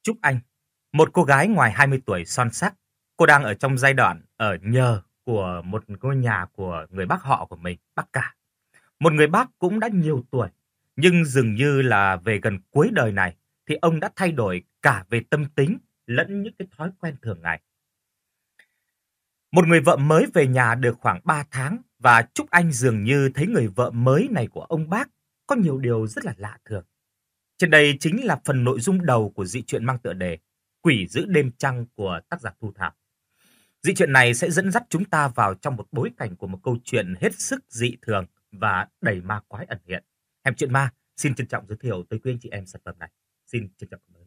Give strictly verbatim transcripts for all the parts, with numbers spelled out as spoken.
Trúc Anh, một cô gái ngoài hai mươi tuổi son sắc. Cô đang ở trong giai đoạn ở nhờ của một ngôi nhà của người bác họ của mình, bác cả. Một người bác cũng đã nhiều tuổi, nhưng dường như là về gần cuối đời này thì ông đã thay đổi cả về tâm tính lẫn những cái thói quen thường ngày. Một người vợ mới về nhà được khoảng ba tháng và Trúc Anh dường như thấy người vợ mới này của ông bác có nhiều điều rất là lạ thường. Trên đây chính là phần nội dung đầu của dị truyện mang tựa đề Quỷ giữ đêm trăng của tác giả Thu Thảo. Dị truyện này sẽ dẫn dắt chúng ta vào trong một bối cảnh của một câu chuyện hết sức dị thường và đầy ma quái ẩn hiện. Hẻm Chuyện Ma xin trân trọng giới thiệu tới quý anh chị em sản phẩm này. Xin trân trọng cảm ơn.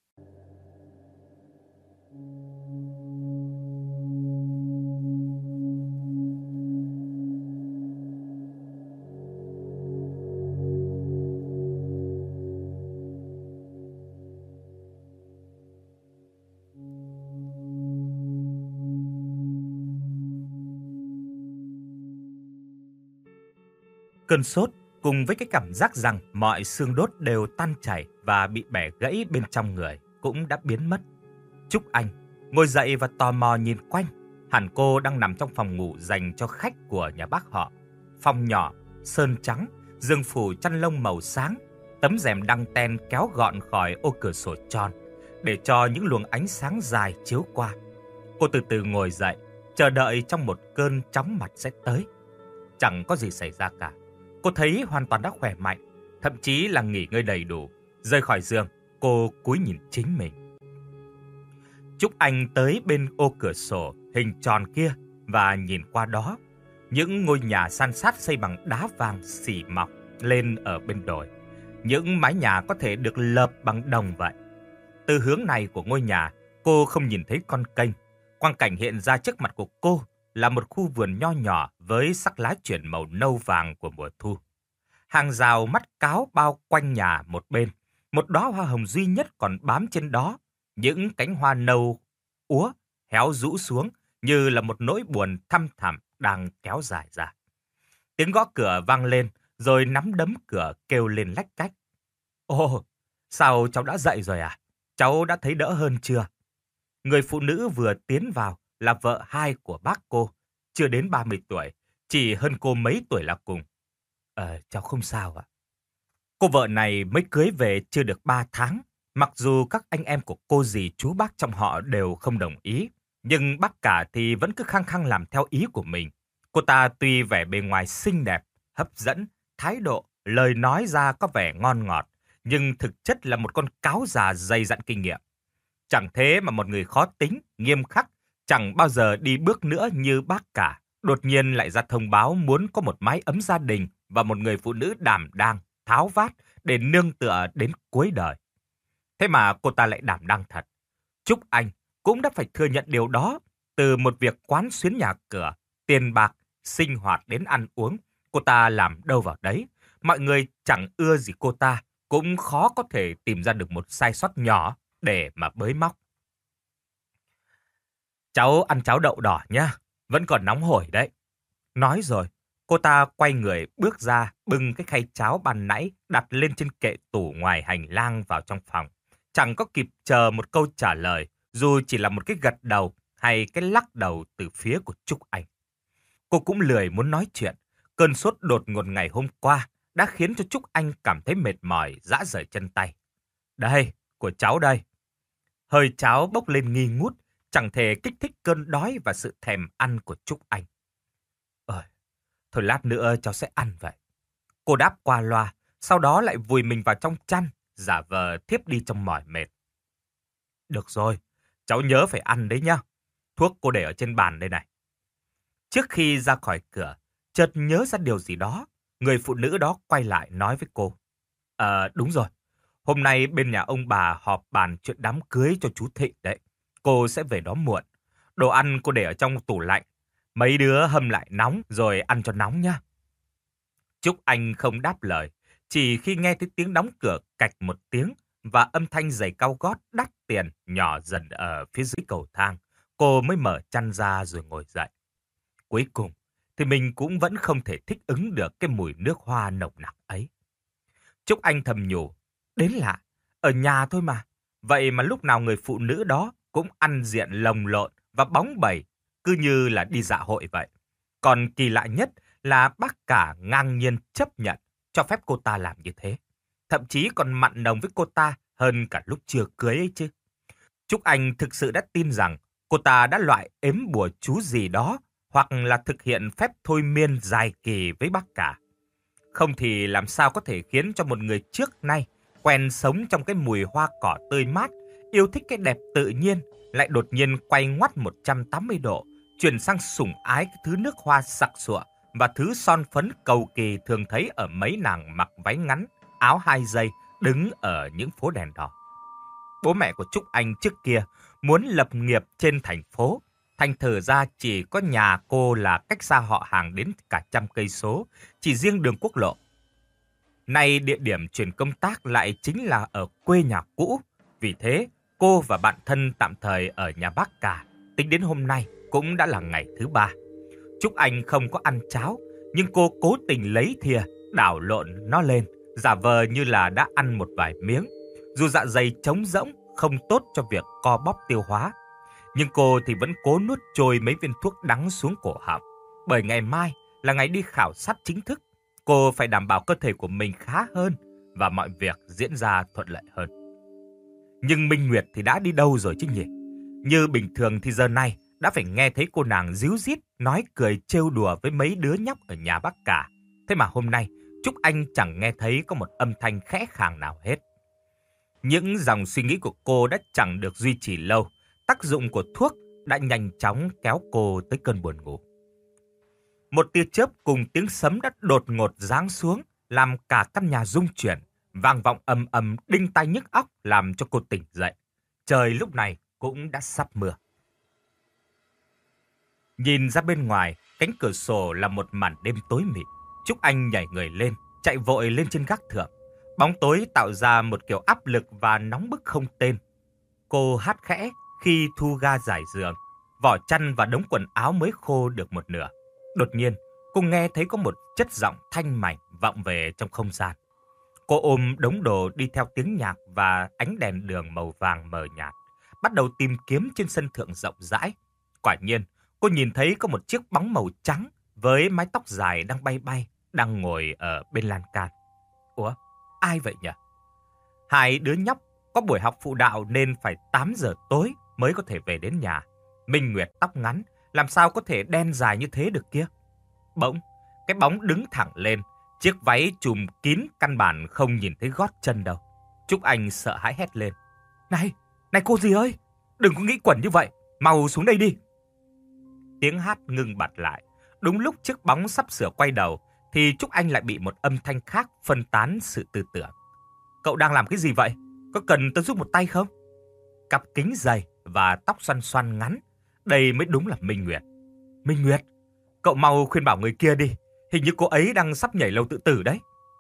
Cơn sốt cùng với cái cảm giác rằng mọi xương đốt đều tan chảy và bị bẻ gãy bên trong người cũng đã biến mất. Trúc Anh ngồi dậy và tò mò nhìn quanh. Hẳn cô đang nằm trong phòng ngủ dành cho khách của nhà bác họ. Phòng nhỏ, sơn trắng, giường phủ chăn lông màu sáng, tấm rèm đăng ten kéo gọn khỏi ô cửa sổ tròn để cho những luồng ánh sáng dài chiếu qua. Cô từ từ ngồi dậy, chờ đợi trong một cơn chóng mặt sẽ tới. Chẳng có gì xảy ra cả. Cô thấy hoàn toàn đã khỏe mạnh, thậm chí là nghỉ ngơi đầy đủ. Rời khỏi giường, cô cúi nhìn chính mình. Trúc Anh tới bên ô cửa sổ hình tròn kia và nhìn qua đó. Những ngôi nhà san sát xây bằng đá vàng xỉ mọc lên ở bên đồi. Những mái nhà có thể được lợp bằng đồng vậy. Từ hướng này của ngôi nhà, cô không nhìn thấy con kênh. Quang cảnh hiện ra trước mặt của cô là một khu vườn nho nhỏ với sắc lá chuyển màu nâu vàng của mùa thu. Hàng rào mắt cáo bao quanh nhà một bên, một đóa hoa hồng duy nhất còn bám trên đó, những cánh hoa nâu úa héo rũ xuống như là một nỗi buồn thăm thẳm đang kéo dài ra. Tiếng gõ cửa vang lên, rồi nắm đấm cửa kêu lên lách cách. Ồ, sao cháu đã dậy rồi à? Cháu đã thấy đỡ hơn chưa? Người phụ nữ vừa tiến vào là vợ hai của bác cô, chưa đến ba mươi tuổi, chỉ hơn cô mấy tuổi là cùng. Ờ, cháu không sao ạ. Cô vợ này mới cưới về chưa được ba tháng, mặc dù các anh em của cô dì chú bác trong họ đều không đồng ý, nhưng bác cả thì vẫn cứ khăng khăng làm theo ý của mình. Cô ta tuy vẻ bề ngoài xinh đẹp, hấp dẫn, thái độ, lời nói ra có vẻ ngon ngọt, nhưng thực chất là một con cáo già dày dặn kinh nghiệm. Chẳng thế mà một người khó tính, nghiêm khắc, chẳng bao giờ đi bước nữa như bác cả, đột nhiên lại ra thông báo muốn có một mái ấm gia đình và một người phụ nữ đảm đang, tháo vát để nương tựa đến cuối đời. Thế mà cô ta lại đảm đang thật. Trúc Anh cũng đã phải thừa nhận điều đó. Từ một việc quán xuyến nhà cửa, tiền bạc, sinh hoạt đến ăn uống, cô ta làm đâu vào đấy. Mọi người chẳng ưa gì cô ta, cũng khó có thể tìm ra được một sai sót nhỏ để mà bới móc. Cháu ăn cháo đậu đỏ nhá, vẫn còn nóng hổi đấy. Nói rồi, cô ta quay người bước ra, bưng cái khay cháo ban nãy đặt lên trên kệ tủ ngoài hành lang vào trong phòng. Chẳng có kịp chờ một câu trả lời, dù chỉ là một cái gật đầu hay cái lắc đầu từ phía của Trúc Anh. Cô cũng lười muốn nói chuyện. Cơn sốt đột ngột ngày hôm qua đã khiến cho Trúc Anh cảm thấy mệt mỏi, rã rời chân tay. Đây, của cháu đây. Hơi cháo bốc lên nghi ngút, chẳng thể kích thích cơn đói và sự thèm ăn của Trúc Anh. Ơi, thôi lát nữa cháu sẽ ăn vậy. Cô đáp qua loa, sau đó lại vùi mình vào trong chăn, giả vờ thiếp đi trong mỏi mệt. Được rồi, cháu nhớ phải ăn đấy nhá. Thuốc cô để ở trên bàn đây này. Trước khi ra khỏi cửa, chợt nhớ ra điều gì đó, người phụ nữ đó quay lại nói với cô. Ờ, đúng rồi. Hôm nay bên nhà ông bà họp bàn chuyện đám cưới cho chú Thịnh đấy. Cô sẽ về đó muộn. Đồ ăn cô để ở trong tủ lạnh. Mấy đứa hâm lại nóng rồi ăn cho nóng nhá. Trúc Anh không đáp lời. Chỉ khi nghe thấy tiếng đóng cửa cạch một tiếng và âm thanh giày cao gót đắt tiền nhỏ dần ở phía dưới cầu thang, cô mới mở chăn ra rồi ngồi dậy. Cuối cùng thì mình cũng vẫn không thể thích ứng được cái mùi nước hoa nồng nặc ấy. Trúc Anh thầm nhủ. Đến lạ, ở nhà thôi mà. Vậy mà lúc nào người phụ nữ đó cũng ăn diện lồng lộn và bóng bẩy, cứ như là đi dạ hội vậy. Còn kỳ lạ nhất là bác cả ngang nhiên chấp nhận cho phép cô ta làm như thế. Thậm chí còn mặn nồng với cô ta hơn cả lúc chưa cưới ấy chứ. Trúc Anh thực sự đã tin rằng cô ta đã loại ếm bùa chú gì đó hoặc là thực hiện phép thôi miên dài kỳ với bác cả. Không thì làm sao có thể khiến cho một người trước nay quen sống trong cái mùi hoa cỏ tươi mát, yêu thích cái đẹp tự nhiên, lại đột nhiên quay ngoắt một trăm tám mươi độ, chuyển sang sủng ái cái thứ nước hoa sặc sụa và thứ son phấn cầu kỳ thường thấy ở mấy nàng mặc váy ngắn, áo hai dây, đứng ở những phố đèn đỏ. Bố mẹ của Trúc Anh trước kia muốn lập nghiệp trên thành phố, thành thử ra chỉ có nhà cô là cách xa họ hàng đến cả trăm cây số, chỉ riêng đường quốc lộ. Nay địa điểm chuyển công tác lại chính là ở quê nhà cũ, vì thế cô và bạn thân tạm thời ở nhà bác cả, tính đến hôm nay cũng đã là ngày thứ ba. Trúc Anh không có ăn cháo, nhưng cô cố tình lấy thìa, đảo lộn nó lên, giả vờ như là đã ăn một vài miếng. Dù dạ dày trống rỗng, không tốt cho việc co bóp tiêu hóa, nhưng cô thì vẫn cố nuốt trôi mấy viên thuốc đắng xuống cổ họng. Bởi ngày mai là ngày đi khảo sát chính thức, cô phải đảm bảo cơ thể của mình khá hơn và mọi việc diễn ra thuận lợi hơn. Nhưng Minh Nguyệt thì đã đi đâu rồi chứ nhỉ? Như bình thường thì giờ này đã phải nghe thấy cô nàng díu dít, nói cười trêu đùa với mấy đứa nhóc ở nhà bác cả. Thế mà hôm nay, Trúc Anh chẳng nghe thấy có một âm thanh khẽ khàng nào hết. Những dòng suy nghĩ của cô đã chẳng được duy trì lâu. Tác dụng của thuốc đã nhanh chóng kéo cô tới cơn buồn ngủ. Một tia chớp cùng tiếng sấm đã đột ngột giáng xuống, làm cả căn nhà rung chuyển, vang vọng ầm ầm đinh tai nhức óc làm cho cô tỉnh dậy. Trời lúc này cũng đã sắp mưa. Nhìn ra bên ngoài, cánh cửa sổ là một màn đêm tối mịt. Trúc Anh nhảy người lên, chạy vội lên trên gác thượng. Bóng tối tạo ra một kiểu áp lực và nóng bức không tên. Cô hát khẽ khi thu ga trải giường, vỏ chăn và đống quần áo mới khô được một nửa. Đột nhiên, cô nghe thấy có một chất giọng thanh mảnh vọng về trong không gian. Cô ôm đống đồ đi theo tiếng nhạc và ánh đèn đường màu vàng mờ nhạt, bắt đầu tìm kiếm trên sân thượng rộng rãi. Quả nhiên, cô nhìn thấy có một chiếc bóng màu trắng với mái tóc dài đang bay bay, đang ngồi ở bên lan can. Ủa, ai vậy nhỉ? Hai đứa nhóc có buổi học phụ đạo nên phải tám giờ tối mới có thể về đến nhà. Minh Nguyệt tóc ngắn, làm sao có thể đen dài như thế được kia? Bỗng, cái bóng đứng thẳng lên, chiếc váy trùm kín căn bản không nhìn thấy gót chân đâu. Trúc Anh sợ hãi hét lên. Này, này cô dì ơi, đừng có nghĩ quẩn như vậy, mau xuống đây đi. Tiếng hát ngưng bặt lại. Đúng lúc chiếc bóng sắp sửa quay đầu, thì Trúc Anh lại bị một âm thanh khác phân tán sự tư tưởng. Cậu đang làm cái gì vậy? Có cần tớ giúp một tay không? Cặp kính dày và tóc xoăn xoăn ngắn, đây mới đúng là Minh Nguyệt. Minh Nguyệt, cậu mau khuyên bảo người kia đi, hình như cô ấy đang sắp nhảy lầu tự tử đấy.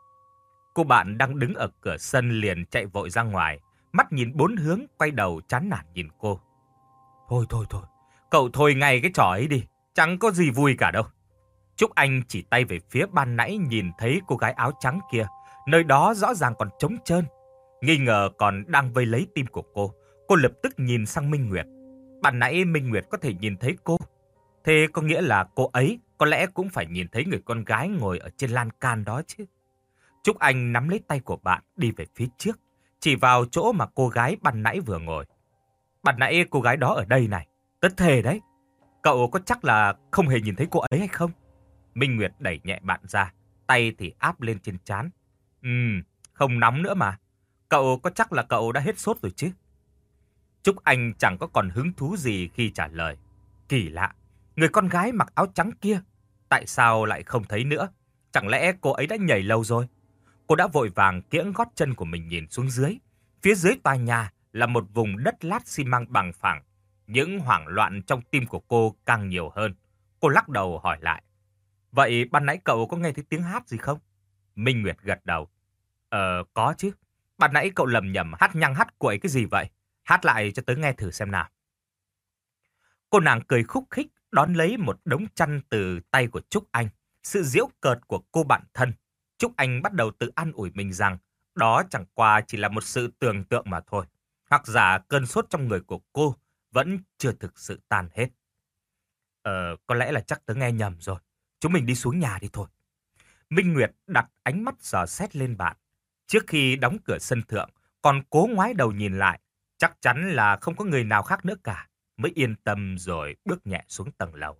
Cô bạn đang đứng ở cửa sân liền chạy vội ra ngoài, mắt nhìn bốn hướng, quay đầu chán nản nhìn cô. Thôi thôi thôi, cậu thôi ngay cái trò ấy đi, chẳng có gì vui cả đâu. Trúc Anh chỉ tay về phía ban nãy nhìn thấy cô gái áo trắng kia, nơi đó rõ ràng còn trống trơn. Nghi ngờ còn đang vây lấy tim của cô, cô lập tức nhìn sang Minh Nguyệt. Ban nãy Minh Nguyệt có thể nhìn thấy cô, thế có nghĩa là cô ấy có lẽ cũng phải nhìn thấy người con gái ngồi ở trên lan can đó chứ. Trúc Anh nắm lấy tay của bạn đi về phía trước, chỉ vào chỗ mà cô gái ban nãy vừa ngồi. Ban nãy cô gái đó ở đây này, tớ thề đấy. Cậu có chắc là không hề nhìn thấy cô ấy hay không? Minh Nguyệt đẩy nhẹ bạn ra, tay thì áp lên trên trán. Ừm, không nóng nữa mà. Cậu có chắc là cậu đã hết sốt rồi chứ? Trúc Anh chẳng có còn hứng thú gì khi trả lời. Kỳ lạ, người con gái mặc áo trắng kia, tại sao lại không thấy nữa? Chẳng lẽ cô ấy đã nhảy lầu rồi? Cô đã vội vàng kiễng gót chân của mình nhìn xuống dưới. Phía dưới tòa nhà là một vùng đất lát xi măng bằng phẳng. Những hoảng loạn trong tim của cô càng nhiều hơn. Cô lắc đầu hỏi lại. Vậy ban nãy cậu có nghe thấy tiếng hát gì không? Minh Nguyệt gật đầu. Ờ, có chứ. Ban nãy cậu lầm nhầm hát nhăng hát quậy cái gì vậy? Hát lại cho tớ nghe thử xem nào. Cô nàng cười khúc khích đón lấy một đống chăn từ tay của Trúc Anh. Sự giễu cợt của cô bạn thân. Trúc Anh bắt đầu tự an ủi mình rằng đó chẳng qua chỉ là một sự tưởng tượng mà thôi. Hoặc giả cơn sốt trong người của cô vẫn chưa thực sự tan hết. Ờ, có lẽ là chắc tớ nghe nhầm rồi. Chúng mình đi xuống nhà đi thôi. Minh Nguyệt đặt ánh mắt dò xét lên bạn. Trước khi đóng cửa sân thượng, còn cố ngoái đầu nhìn lại. Chắc chắn là không có người nào khác nữa cả. Mới yên tâm rồi bước nhẹ xuống tầng lầu.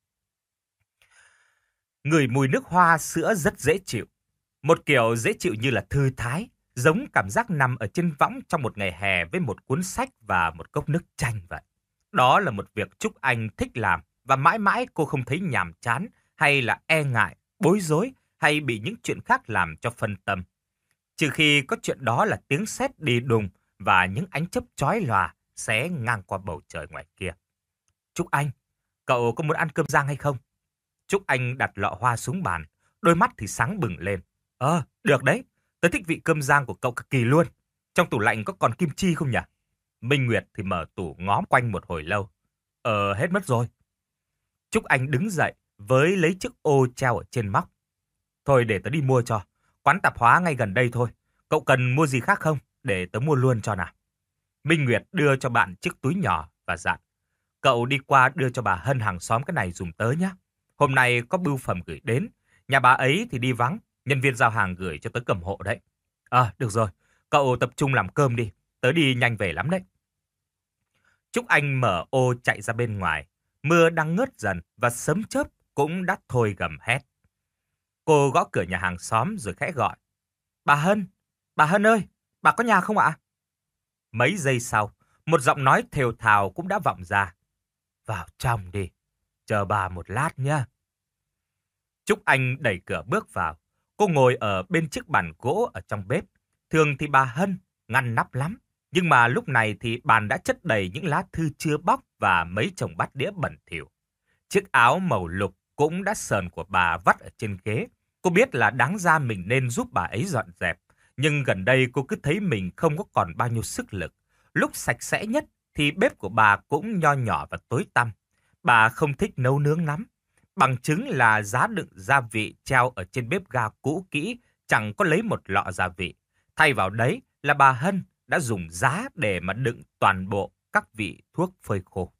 Ngửi mùi nước hoa sữa rất dễ chịu. Một kiểu dễ chịu như là thư thái, giống cảm giác nằm ở trên võng trong một ngày hè với một cuốn sách và một cốc nước chanh vậy. Đó là một việc Trúc Anh thích làm và mãi mãi cô không thấy nhàm chán hay là e ngại, bối rối hay bị những chuyện khác làm cho phân tâm. Trừ khi có chuyện đó là tiếng sét đi đùng và những ánh chớp chói lòa xé ngang qua bầu trời ngoài kia. Trúc Anh, cậu có muốn ăn cơm rang hay không? Trúc Anh đặt lọ hoa xuống bàn, đôi mắt thì sáng bừng lên. Ờ, được đấy, tớ thích vị cơm rang của cậu cực kỳ luôn. Trong tủ lạnh có còn kim chi không nhỉ? Minh Nguyệt thì mở tủ ngó quanh một hồi lâu. Ờ, hết mất rồi. Trúc Anh đứng dậy với lấy chiếc ô treo ở trên móc. Thôi để tớ đi mua cho. Quán tạp hóa ngay gần đây thôi. Cậu cần mua gì khác không? Để tớ mua luôn cho nào. Minh Nguyệt đưa cho bạn chiếc túi nhỏ và dặn. Cậu đi qua đưa cho bà Hân hàng xóm cái này dùm tớ nhé. Hôm nay có bưu phẩm gửi đến. Nhà bà ấy thì đi vắng. Nhân viên giao hàng gửi cho tớ cầm hộ đấy. Ờ, được rồi. Cậu tập trung làm cơm đi. Tớ đi nhanh về lắm đấy. Trúc Anh mở ô chạy ra bên ngoài. Mưa đang ngớt dần và sấm chớp cũng đã thôi gầm hét. Cô gõ cửa nhà hàng xóm rồi khẽ gọi. Bà Hân, bà Hân ơi, bà có nhà không ạ? Mấy giây sau, một giọng nói thều thào cũng đã vọng ra. Vào trong đi, chờ bà một lát nhé. Trúc Anh đẩy cửa bước vào. Cô ngồi ở bên chiếc bàn gỗ ở trong bếp. Thường thì bà Hân ngăn nắp lắm. Nhưng mà lúc này thì bàn đã chất đầy những lá thư chưa bóc và mấy chồng bát đĩa bẩn thỉu. Chiếc áo màu lục cũng đã sờn của bà vắt ở trên ghế. Cô biết là đáng ra mình nên giúp bà ấy dọn dẹp. Nhưng gần đây cô cứ thấy mình không có còn bao nhiêu sức lực. Lúc sạch sẽ nhất thì bếp của bà cũng nho nhỏ và tối tăm. Bà không thích nấu nướng lắm. Bằng chứng là giá đựng gia vị treo ở trên bếp ga cũ kỹ, chẳng có lấy một lọ gia vị. Thay vào đấy là bà Hân đã dùng giá để mà đựng toàn bộ các vị thuốc phơi khô.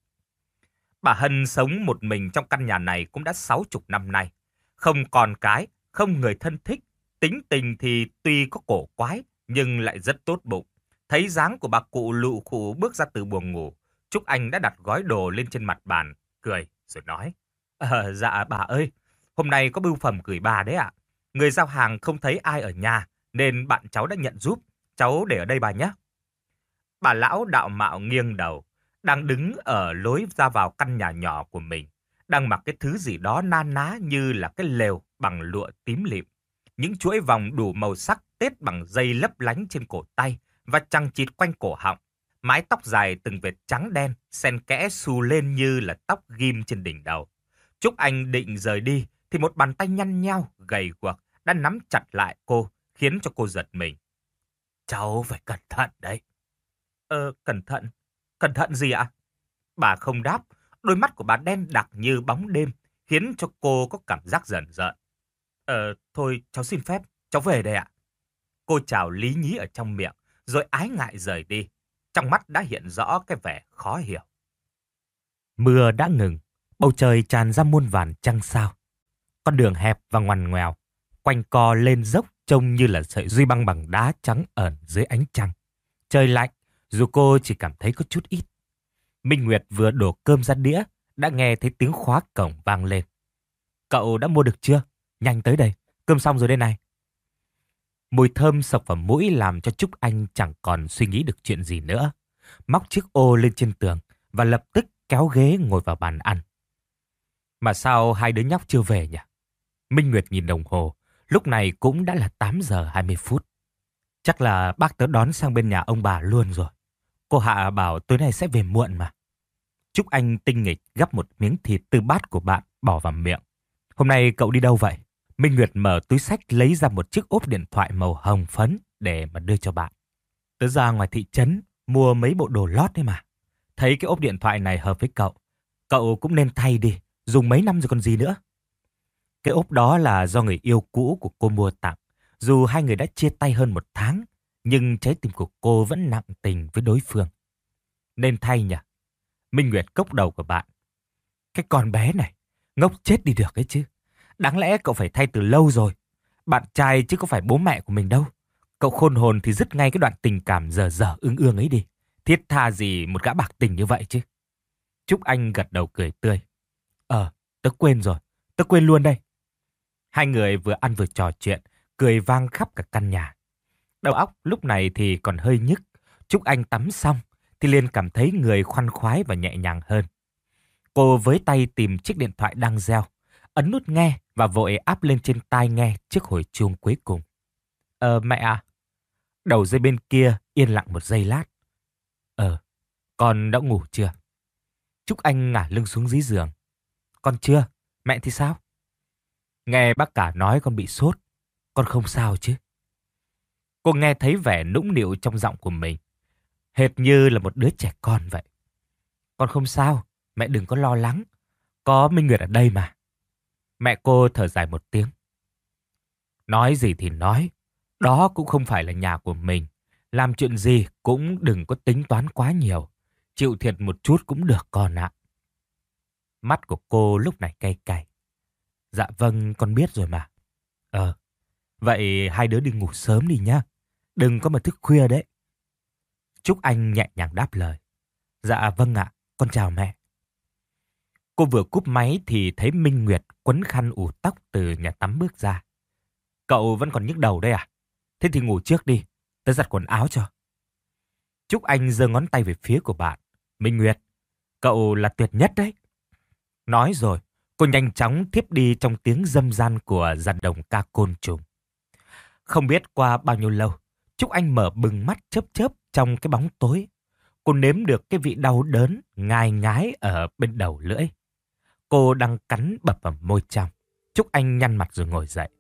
Bà Hân sống một mình trong căn nhà này cũng đã sáu chục năm nay. Không con cái, không người thân thích. Tính tình thì tuy có cổ quái, nhưng lại rất tốt bụng. Thấy dáng của bà cụ lụ khụ bước ra từ buồng ngủ, Trúc Anh đã đặt gói đồ lên trên mặt bàn, cười rồi nói. Ờ, dạ bà ơi, hôm nay có bưu phẩm gửi bà đấy ạ. Người giao hàng không thấy ai ở nhà, nên bạn cháu đã nhận giúp. Cháu để ở đây bà nhé. Bà lão đạo mạo nghiêng đầu, đang đứng ở lối ra vào căn nhà nhỏ của mình, đang mặc cái thứ gì đó na ná như là cái lều bằng lụa tím lịm. Những chuỗi vòng đủ màu sắc tết bằng dây lấp lánh trên cổ tay và chằng chịt quanh cổ họng. Mái tóc dài từng vệt trắng đen, xen kẽ xù lên như là tóc ghim trên đỉnh đầu. Trúc Anh định rời đi, thì một bàn tay nhăn nhao, gầy guộc đã nắm chặt lại cô, khiến cho cô giật mình. Cháu phải cẩn thận đấy. Ờ, cẩn thận? Cẩn thận gì ạ? Bà không đáp, đôi mắt của bà đen đặc như bóng đêm, khiến cho cô có cảm giác rờn rợn. Ờ, thôi cháu xin phép, cháu về đây ạ. Cô chào lý nhí ở trong miệng, rồi ái ngại rời đi. Trong mắt đã hiện rõ cái vẻ khó hiểu. Mưa đã ngừng, bầu trời tràn ra muôn vàn trăng sao. Con đường hẹp và ngoằn ngoèo, quanh co lên dốc trông như là sợi duy băng bằng đá trắng ẩn dưới ánh trăng. Trời lạnh, dù cô chỉ cảm thấy có chút ít. Minh Nguyệt vừa đổ cơm ra đĩa, đã nghe thấy tiếng khóa cổng vang lên. Cậu đã mua được chưa? Nhanh tới đây, cơm xong rồi đây này. Mùi thơm sộc vào mũi làm cho Trúc Anh chẳng còn suy nghĩ được chuyện gì nữa. Móc chiếc ô lên trên tường và lập tức kéo ghế ngồi vào bàn ăn. Mà sao hai đứa nhóc chưa về nhỉ? Minh Nguyệt nhìn đồng hồ, lúc này cũng đã là tám giờ hai mươi phút. Chắc là bác tớ đón sang bên nhà ông bà luôn rồi. Cô Hạ bảo tối nay sẽ về muộn mà. Trúc Anh tinh nghịch gắp một miếng thịt từ bát của bạn bỏ vào miệng. Hôm nay cậu đi đâu vậy? Minh Nguyệt mở túi xách lấy ra một chiếc ốp điện thoại màu hồng phấn để mà đưa cho bạn. Tớ ra ngoài thị trấn mua mấy bộ đồ lót đấy mà. Thấy cái ốp điện thoại này hợp với cậu. Cậu cũng nên thay đi, dùng mấy năm rồi còn gì nữa. Cái ốp đó là do người yêu cũ của cô mua tặng. Dù hai người đã chia tay hơn một tháng, nhưng trái tim của cô vẫn nặng tình với đối phương. Nên thay nhỉ? Minh Nguyệt cốc đầu của bạn. Cái con bé này, ngốc chết đi được ấy chứ. Đáng lẽ cậu phải thay từ lâu rồi. Bạn trai chứ có phải bố mẹ của mình đâu. Cậu khôn hồn thì dứt ngay cái đoạn tình cảm dở dở ương ương ấy đi. Thiết tha gì một gã bạc tình như vậy chứ. Trúc Anh gật đầu cười tươi. Ờ, tớ quên rồi. Tớ quên luôn đây. Hai người vừa ăn vừa trò chuyện, cười vang khắp cả căn nhà. Đầu óc lúc này thì còn hơi nhức. Trúc Anh tắm xong thì liền cảm thấy người khoan khoái và nhẹ nhàng hơn. Cô với tay tìm chiếc điện thoại đang reo, ấn nút nghe và vội áp lên trên tai nghe trước hồi chuông cuối cùng. Ờ, mẹ à? Đầu dây bên kia yên lặng một giây lát. Ờ, con đã ngủ chưa? Trúc Anh ngả lưng xuống dưới giường. Con chưa, mẹ thì sao? Nghe bác cả nói con bị sốt, con không sao chứ? Cô nghe thấy vẻ nũng nịu trong giọng của mình, hệt như là một đứa trẻ con vậy. Con không sao, mẹ đừng có lo lắng, có Minh Nguyệt ở đây mà. Mẹ cô thở dài một tiếng. Nói gì thì nói, đó cũng không phải là nhà của mình. Làm chuyện gì cũng đừng có tính toán quá nhiều. Chịu thiệt một chút cũng được con ạ. Mắt của cô lúc này cay cay. Dạ vâng, con biết rồi mà. Ờ, vậy hai đứa đi ngủ sớm đi nhá. Đừng có mà thức khuya đấy. Trúc Anh nhẹ nhàng đáp lời. Dạ vâng ạ, con chào mẹ. Cô vừa cúp máy thì thấy Minh Nguyệt quấn khăn ủ tóc từ nhà tắm bước ra. Cậu vẫn còn nhức đầu đây à? Thế thì ngủ trước đi, tớ giặt quần áo cho. Trúc Anh giơ ngón tay về phía của bạn. Minh Nguyệt, cậu là tuyệt nhất đấy. Nói rồi, cô nhanh chóng thiếp đi trong tiếng râm ran của dàn đồng ca côn trùng. Không biết qua bao nhiêu lâu, Trúc Anh mở bừng mắt chớp chớp trong cái bóng tối. Cô nếm được cái vị đau đớn, ngai ngái ở bên đầu lưỡi. Cô đang cắn bập vào môi trong. Trúc Anh nhăn mặt rồi ngồi dậy.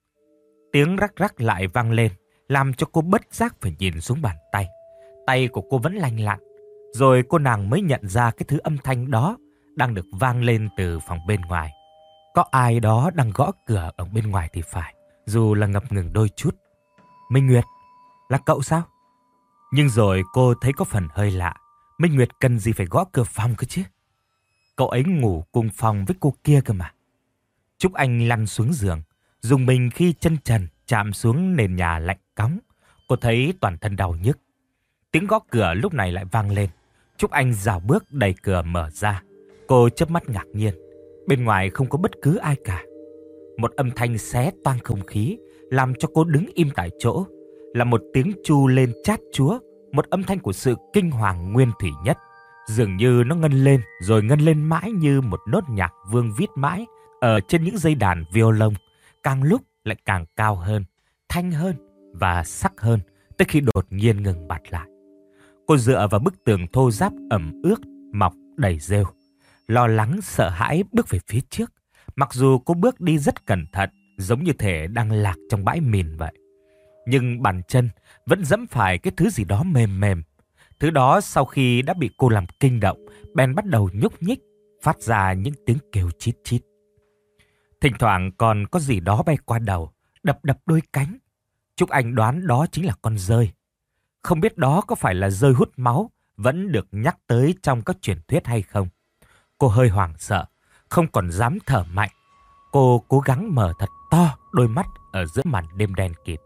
Tiếng rắc rắc lại vang lên, làm cho cô bất giác phải nhìn xuống bàn tay. Tay của cô vẫn lành lặn. Rồi cô nàng mới nhận ra cái thứ âm thanh đó đang được vang lên từ phòng bên ngoài. Có ai đó đang gõ cửa ở bên ngoài thì phải, dù là ngập ngừng đôi chút. Minh Nguyệt, là cậu sao? Nhưng rồi cô thấy có phần hơi lạ. Minh Nguyệt cần gì phải gõ cửa phòng cơ chứ? Cậu ấy ngủ cùng phòng với cô kia cơ mà. Trúc Anh lăn xuống giường, dùng mình khi chân trần chạm xuống nền nhà lạnh cóng. Cô thấy toàn thân đau nhức. Tiếng gõ cửa lúc này lại vang lên. Trúc Anh rảo bước đẩy cửa mở ra. Cô chớp mắt ngạc nhiên. Bên ngoài không có bất cứ ai cả. Một âm thanh xé toang không khí, làm cho cô đứng im tại chỗ. Là một tiếng chu lên chát chúa, một âm thanh của sự kinh hoàng nguyên thủy nhất. Dường như nó ngân lên rồi ngân lên mãi như một nốt nhạc vương viết mãi ở trên những dây đàn violon, càng lúc lại càng cao hơn, thanh hơn và sắc hơn, tới khi đột nhiên ngừng bặt lại. Cô dựa vào bức tường thô ráp ẩm ướt, mọc đầy rêu, lo lắng sợ hãi bước về phía trước. Mặc dù cô bước đi rất cẩn thận, giống như thể đang lạc trong bãi mìn vậy. Nhưng bàn chân vẫn dẫm phải cái thứ gì đó mềm mềm. Thứ đó sau khi đã bị cô làm kinh động, bèn bắt đầu nhúc nhích, phát ra những tiếng kêu chít chít. Thỉnh thoảng còn có gì đó bay qua đầu, đập đập đôi cánh. Trúc Anh đoán đó chính là con dơi. Không biết đó có phải là dơi hút máu vẫn được nhắc tới trong các truyền thuyết hay không. Cô hơi hoảng sợ, không còn dám thở mạnh. Cô cố gắng mở thật to đôi mắt ở giữa màn đêm đen kịt.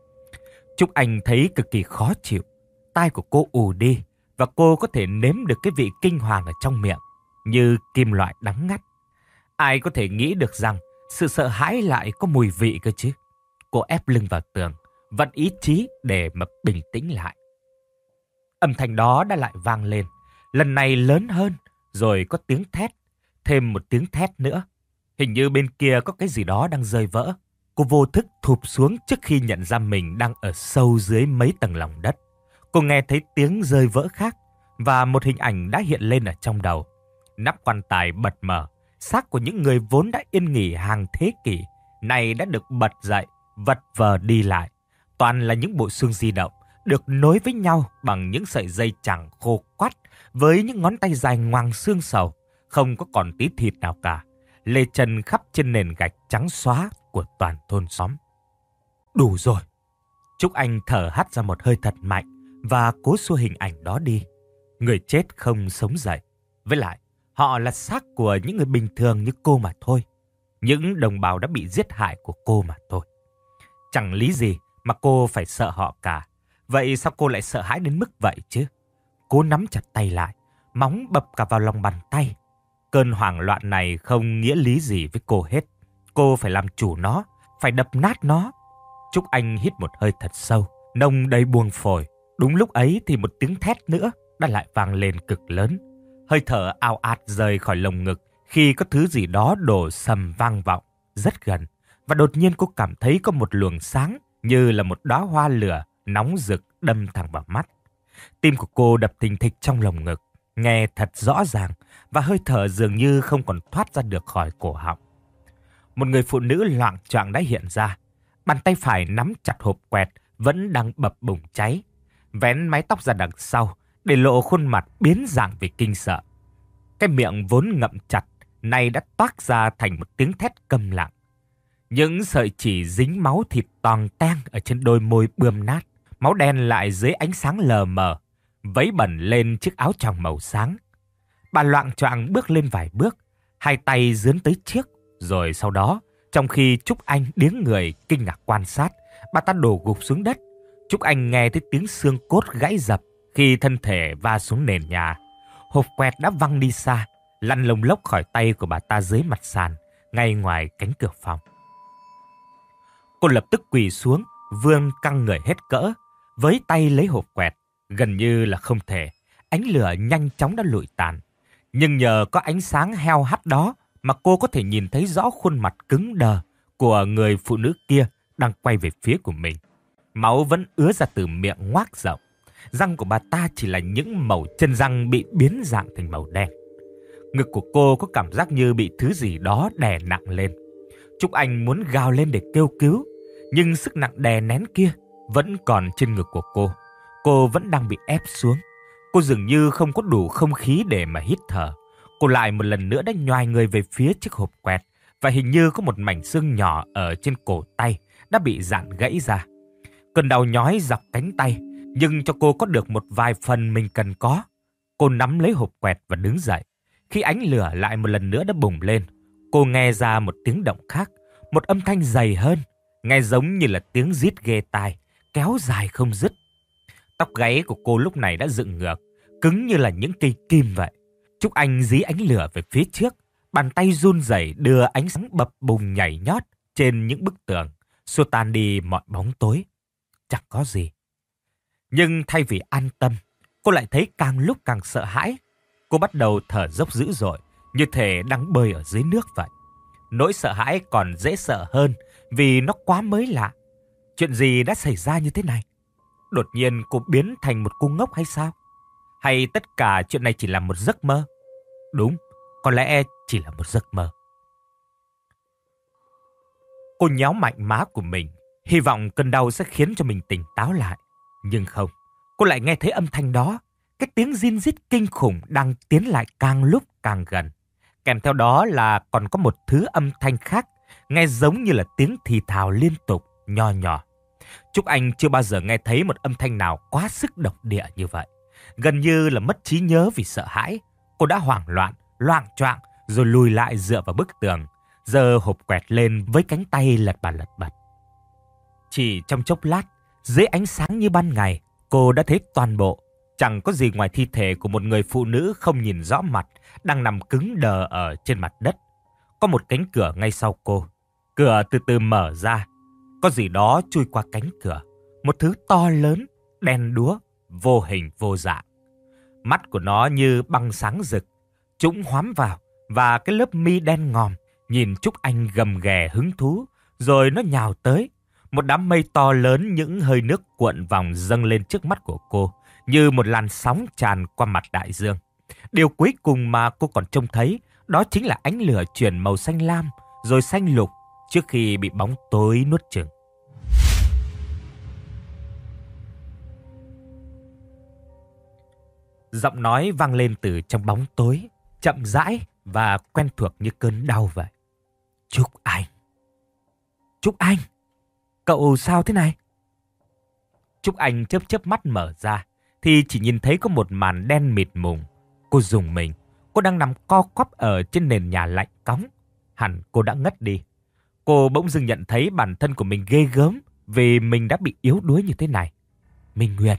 Trúc Anh thấy cực kỳ khó chịu. Tai của cô ù đi và cô có thể nếm được cái vị kinh hoàng ở trong miệng, như kim loại đắng ngắt. Ai có thể nghĩ được rằng sự sợ hãi lại có mùi vị cơ chứ. Cô ép lưng vào tường, vận ý chí để mà bình tĩnh lại. Âm thanh đó đã lại vang lên, lần này lớn hơn, rồi có tiếng thét, thêm một tiếng thét nữa. Hình như bên kia có cái gì đó đang rơi vỡ. Cô vô thức thụp xuống trước khi nhận ra mình đang ở sâu dưới mấy tầng lòng đất. Cô nghe thấy tiếng rơi vỡ khác và một hình ảnh đã hiện lên ở trong đầu. Nắp quan tài bật mở, xác của những người vốn đã yên nghỉ hàng thế kỷ này đã được bật dậy, vật vờ đi lại. Toàn là những bộ xương di động, được nối với nhau bằng những sợi dây chẳng khô quắt với những ngón tay dài ngoằng xương sầu, không có còn tí thịt nào cả, lê chân khắp trên nền gạch trắng xóa của toàn thôn xóm. Đủ rồi. Trúc Anh thở hắt ra một hơi thật mạnh và cố xua hình ảnh đó đi. Người chết không sống dậy. Với lại, họ là xác của những người bình thường như cô mà thôi. Những đồng bào đã bị giết hại của cô mà thôi. Chẳng lý gì mà cô phải sợ họ cả. Vậy sao cô lại sợ hãi đến mức vậy chứ? Cô nắm chặt tay lại, móng bập cả vào lòng bàn tay. Cơn hoảng loạn này không nghĩa lý gì với cô hết. Cô phải làm chủ nó, phải đập nát nó. Trúc Anh hít một hơi thật sâu, nồng đầy buông phổi. Đúng lúc ấy thì một tiếng thét nữa đã lại vang lên cực lớn. Hơi thở ào ạt rời khỏi lồng ngực khi có thứ gì đó đổ sầm vang vọng rất gần. Và đột nhiên cô cảm thấy có một luồng sáng như là một đóa hoa lửa nóng rực đâm thẳng vào mắt. Tim của cô đập thình thịch trong lồng ngực, nghe thật rõ ràng và hơi thở dường như không còn thoát ra được khỏi cổ họng. Một người phụ nữ loạng choạng đã hiện ra. Bàn tay phải nắm chặt hộp quẹt vẫn đang bập bùng cháy. Vén mái tóc ra đằng sau để lộ khuôn mặt biến dạng vì kinh sợ. Cái miệng vốn ngậm chặt nay đã toác ra thành một tiếng thét câm lặng. Những sợi chỉ dính máu thịt toàn tang ở trên đôi môi bươm nát. Máu đen lại dưới ánh sáng lờ mờ, vấy bẩn lên chiếc áo choàng màu sáng. Bà loạng choạng bước lên vài bước, hai tay dướn tới trước. Rồi sau đó, trong khi Trúc Anh điếng người kinh ngạc quan sát, bà ta đổ gục xuống đất. Trúc Anh nghe thấy tiếng xương cốt gãy dập khi thân thể va xuống nền nhà. Hộp quẹt đã văng đi xa, lăn lông lốc khỏi tay của bà ta dưới mặt sàn, ngay ngoài cánh cửa phòng. Cô lập tức quỳ xuống, vươn căng người hết cỡ, với tay lấy hộp quẹt. Gần như là không thể, ánh lửa nhanh chóng đã lụi tàn. Nhưng nhờ có ánh sáng heo hắt đó mà cô có thể nhìn thấy rõ khuôn mặt cứng đờ của người phụ nữ kia đang quay về phía của mình. Máu vẫn ứa ra từ miệng ngoác rộng. Răng của bà ta chỉ là những mẩu chân răng bị biến dạng thành màu đen. Ngực của cô có cảm giác như bị thứ gì đó đè nặng lên. Trúc Anh muốn gào lên để kêu cứu, nhưng sức nặng đè nén kia vẫn còn trên ngực của cô. Cô vẫn đang bị ép xuống. Cô dường như không có đủ không khí để mà hít thở. Cô lại một lần nữa đã nhoài người về phía chiếc hộp quẹt, và hình như có một mảnh xương nhỏ ở trên cổ tay đã bị rạn gãy ra. Cơn đau nhói dọc cánh tay, nhưng cho cô có được một vài phần mình cần có. Cô nắm lấy hộp quẹt và đứng dậy. Khi ánh lửa lại một lần nữa đã bùng lên, cô nghe ra một tiếng động khác, một âm thanh dày hơn, nghe giống như là tiếng rít ghê tai, kéo dài không dứt. Tóc gáy của cô lúc này đã dựng ngược, cứng như là những cây kim vậy. Trúc Anh dí ánh lửa về phía trước, bàn tay run rẩy đưa ánh sáng bập bùng nhảy nhót trên những bức tường, xua tan đi mọi bóng tối. Chẳng có gì. Nhưng thay vì an tâm, cô lại thấy càng lúc càng sợ hãi. Cô bắt đầu thở dốc dữ dội, như thể đang bơi ở dưới nước vậy. Nỗi sợ hãi còn dễ sợ hơn vì nó quá mới lạ. Chuyện gì đã xảy ra như thế này? Đột nhiên cô biến thành một cô ngốc hay sao? Hay tất cả chuyện này chỉ là một giấc mơ? Đúng, có lẽ chỉ là một giấc mơ. Cô nhéo mạnh má của mình, hy vọng cơn đau sẽ khiến cho mình tỉnh táo lại. Nhưng không, cô lại nghe thấy âm thanh đó. Cái tiếng rin rít kinh khủng đang tiến lại càng lúc càng gần. Kèm theo đó là còn có một thứ âm thanh khác, nghe giống như là tiếng thì thào liên tục, nho nhỏ. Trúc Anh chưa bao giờ nghe thấy một âm thanh nào quá sức độc địa như vậy. Gần như là mất trí nhớ vì sợ hãi. Cô đã hoảng loạn, loạng choạng rồi lùi lại dựa vào bức tường, giơ hộp quẹt lên với cánh tay lật bà lật bật. Chỉ trong chốc lát, dưới ánh sáng như ban ngày, cô đã thấy toàn bộ. Chẳng có gì ngoài thi thể của một người phụ nữ không nhìn rõ mặt, đang nằm cứng đờ ở trên mặt đất. Có một cánh cửa ngay sau cô. Cửa từ từ mở ra. Có gì đó chui qua cánh cửa. Một thứ to lớn, đen đúa, vô hình vô dạng. Mắt của nó như băng sáng rực, trũng hoám vào, và cái lớp mi đen ngòm nhìn Trúc Anh gầm ghè hứng thú, rồi nó nhào tới. Một đám mây to lớn, những hơi nước cuộn vòng dâng lên trước mắt của cô, như một làn sóng tràn qua mặt đại dương. Điều cuối cùng mà cô còn trông thấy, đó chính là ánh lửa chuyển màu xanh lam, rồi xanh lục, trước khi bị bóng tối nuốt chửng. Giọng nói vang lên từ trong bóng tối, chậm rãi và quen thuộc như cơn đau vậy. Trúc Anh! Trúc Anh! Cậu sao thế này? Trúc Anh chớp chớp mắt mở ra, thì chỉ nhìn thấy có một màn đen mịt mùng. Cô rùng mình, cô đang nằm co quắp ở trên nền nhà lạnh cóng. Hẳn cô đã ngất đi. Cô bỗng dưng nhận thấy bản thân của mình ghê gớm vì mình đã bị yếu đuối như thế này. Minh Nguyệt.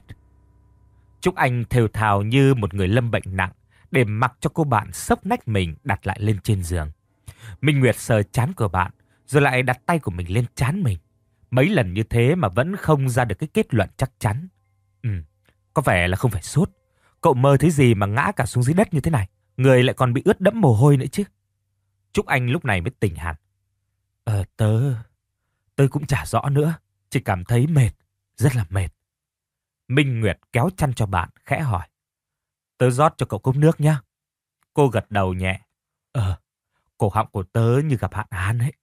Trúc Anh thều thào như một người lâm bệnh nặng để mặc cho cô bạn xốc nách mình đặt lại lên trên giường. Minh Nguyệt sờ trán của bạn rồi lại đặt tay của mình lên trán mình. Mấy lần như thế mà vẫn không ra được cái kết luận chắc chắn. Ừ, có vẻ là không phải sốt. Cậu mơ thấy gì mà ngã cả xuống dưới đất như thế này? Người lại còn bị ướt đẫm mồ hôi nữa chứ. Trúc Anh lúc này mới tỉnh hẳn. Ờ, tớ... Tớ cũng chả rõ nữa. Chỉ cảm thấy mệt, rất là mệt. Minh Nguyệt kéo chăn cho bạn, khẽ hỏi. Tớ rót cho cậu cốc nước nhé. Cô gật đầu nhẹ. Ờ, cổ họng của tớ như gặp hạn hán ấy.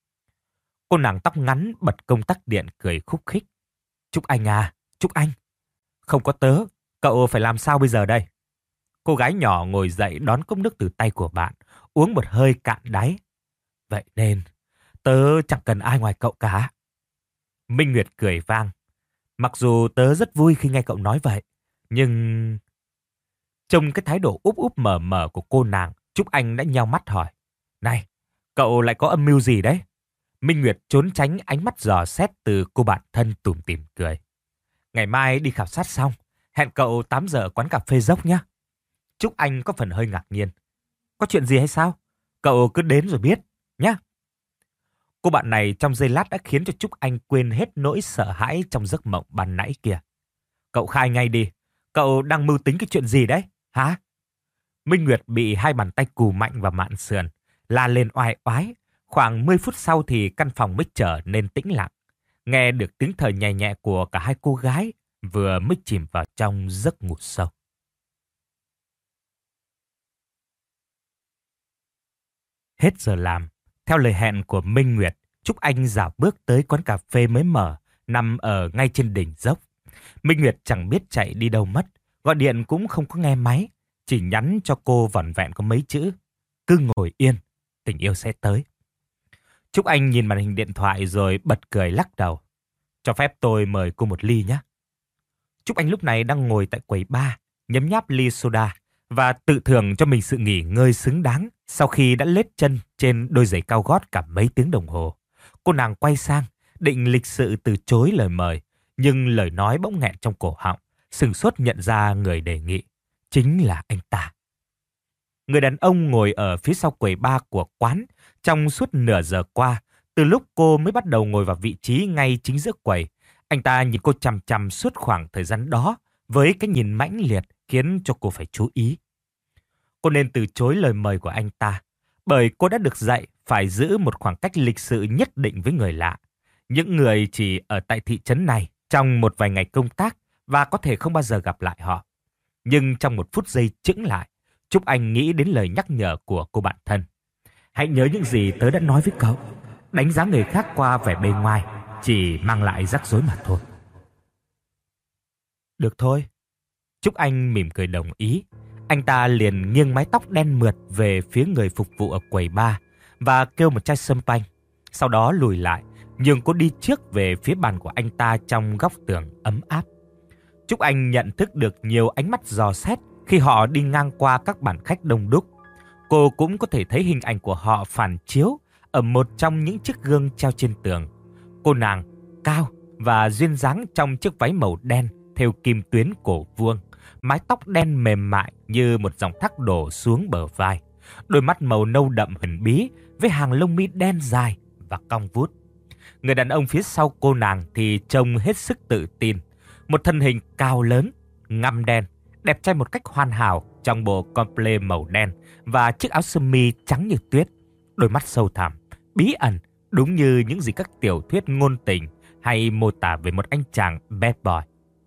Cô nàng tóc ngắn bật công tắc điện cười khúc khích. Trúc Anh à, Trúc Anh. Không có tớ, cậu phải làm sao bây giờ đây? Cô gái nhỏ ngồi dậy đón cốc nước từ tay của bạn, uống một hơi cạn đáy. Vậy nên, tớ chẳng cần ai ngoài cậu cả. Minh Nguyệt cười vang. Mặc dù tớ rất vui khi nghe cậu nói vậy, nhưng... Trông cái thái độ úp úp mờ mờ của cô nàng, Trúc Anh đã nheo mắt hỏi. Này, cậu lại có âm mưu gì đấy? Minh Nguyệt trốn tránh ánh mắt dò xét từ cô bạn thân tủm tỉm cười. Ngày mai đi khảo sát xong, hẹn cậu tám giờ ở quán cà phê Dốc nhé. Trúc Anh có phần hơi ngạc nhiên. Có chuyện gì hay sao? Cậu cứ đến rồi biết, nhé. Cô bạn này trong giây lát đã khiến cho Trúc Anh quên hết nỗi sợ hãi trong giấc mộng ban nãy kia. Cậu khai ngay đi, cậu đang mưu tính cái chuyện gì đấy, hả? Minh Nguyệt bị hai bàn tay cù mạnh vào mạn sườn, la lên oai oái. Khoảng mười phút sau thì căn phòng mới trở nên tĩnh lặng. Nghe được tiếng thở nhẹ nhẹ của cả hai cô gái vừa mới chìm vào trong giấc ngủ sâu. Hết giờ làm, theo lời hẹn của Minh Nguyệt, Trúc Anh dạo bước tới quán cà phê mới mở, nằm ở ngay trên đỉnh dốc. Minh Nguyệt chẳng biết chạy đi đâu mất, gọi điện cũng không có nghe máy, chỉ nhắn cho cô vỏn vẹn có mấy chữ. Cứ ngồi yên, tình yêu sẽ tới. Trúc Anh nhìn màn hình điện thoại rồi bật cười lắc đầu. Cho phép tôi mời cô một ly nhé. Trúc Anh lúc này đang ngồi tại quầy bar, nhấm nháp ly soda và tự thưởng cho mình sự nghỉ ngơi xứng đáng sau khi đã lết chân trên đôi giày cao gót cả mấy tiếng đồng hồ. Cô nàng quay sang, định lịch sự từ chối lời mời, nhưng lời nói bỗng nghẹn trong cổ họng, sửng sốt nhận ra người đề nghị. Chính là anh ta. Người đàn ông ngồi ở phía sau quầy bar của quán trong suốt nửa giờ qua, từ lúc cô mới bắt đầu ngồi vào vị trí ngay chính giữa quầy. Anh ta nhìn cô chằm chằm suốt khoảng thời gian đó với cái nhìn mãnh liệt khiến cho cô phải chú ý. Cô nên từ chối lời mời của anh ta, bởi cô đã được dạy phải giữ một khoảng cách lịch sự nhất định với người lạ. Những người chỉ ở tại thị trấn này trong một vài ngày công tác và có thể không bao giờ gặp lại họ. Nhưng trong một phút giây chững lại, Trúc Anh nghĩ đến lời nhắc nhở của cô bạn thân. Hãy nhớ những gì tớ đã nói với cậu. Đánh giá người khác qua vẻ bề ngoài chỉ mang lại rắc rối mà thôi. Được thôi. Trúc Anh mỉm cười đồng ý. Anh ta liền nghiêng mái tóc đen mượt về phía người phục vụ ở quầy bar và kêu một chai sâm panh. Sau đó lùi lại, nhường cô đi trước về phía bàn của anh ta trong góc tường ấm áp. Trúc Anh nhận thức được nhiều ánh mắt dò xét khi họ đi ngang qua các bàn khách đông đúc. Cô cũng có thể thấy hình ảnh của họ phản chiếu ở một trong những chiếc gương treo trên tường. Cô nàng cao và duyên dáng trong chiếc váy màu đen thêu kim tuyến cổ vuông, mái tóc đen mềm mại như một dòng thác đổ xuống bờ vai, đôi mắt màu nâu đậm huyền bí với hàng lông mi đen dài và cong vút. Người đàn ông phía sau cô nàng thì trông hết sức tự tin, một thân hình cao lớn, ngăm đen, đẹp trai một cách hoàn hảo trong bộ comple màu đen và chiếc áo sơ mi trắng như tuyết, đôi mắt sâu thẳm, bí ẩn, đúng như những gì các tiểu thuyết ngôn tình hay mô tả về một anh chàng bad boy.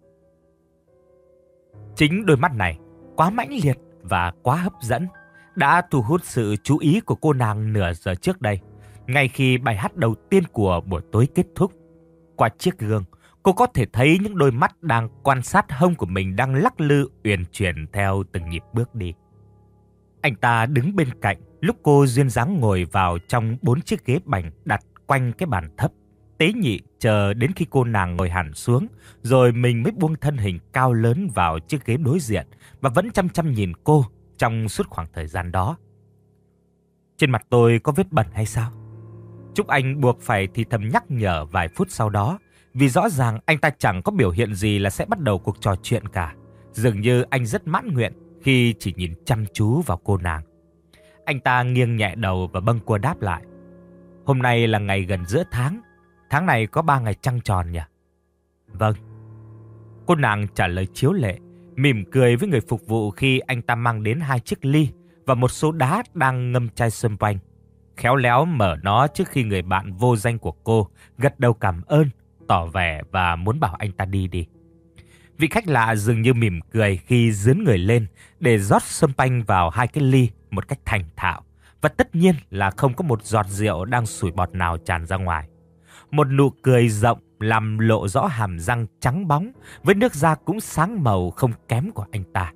Chính đôi mắt này, quá mãnh liệt và quá hấp dẫn, đã thu hút sự chú ý của cô nàng nửa giờ trước đây, ngay khi bài hát đầu tiên của buổi tối kết thúc. Qua chiếc gương, cô có thể thấy những đôi mắt đang quan sát hông của mình đang lắc lư uyển chuyển theo từng nhịp bước đi. Anh ta đứng bên cạnh lúc cô duyên dáng ngồi vào trong bốn chiếc ghế bành đặt quanh cái bàn thấp. tế nhị chờ đến khi cô nàng ngồi hẳn xuống, rồi mình mới buông thân hình cao lớn vào chiếc ghế đối diện và vẫn chăm chăm nhìn cô trong suốt khoảng thời gian đó. Trên mặt tôi có vết bẩn hay sao? Trúc Anh buộc phải thì thầm nhắc nhở vài phút sau đó, vì rõ ràng anh ta chẳng có biểu hiện gì là sẽ bắt đầu cuộc trò chuyện cả. Dường như anh rất mãn nguyện khi chỉ nhìn chăm chú vào cô nàng. Anh ta nghiêng nhẹ đầu và bâng quơ đáp lại. Hôm nay là ngày gần giữa tháng. Tháng này có ba ngày trăng tròn nhỉ? Vâng. Cô nàng trả lời chiếu lệ, mỉm cười với người phục vụ khi anh ta mang đến hai chiếc ly và một số đá đang ngâm chai sâm panh. Khéo léo mở nó trước khi người bạn vô danh của cô gật đầu cảm ơn, tỏ vẻ và muốn bảo anh ta đi đi. Vị khách lạ dường như mỉm cười khi dướn người lên để rót sâm panh vào hai cái ly một cách thành thạo. Và tất nhiên là không có một giọt rượu đang sủi bọt nào tràn ra ngoài. Một nụ cười rộng làm lộ rõ hàm răng trắng bóng với nước da cũng sáng màu không kém của anh ta.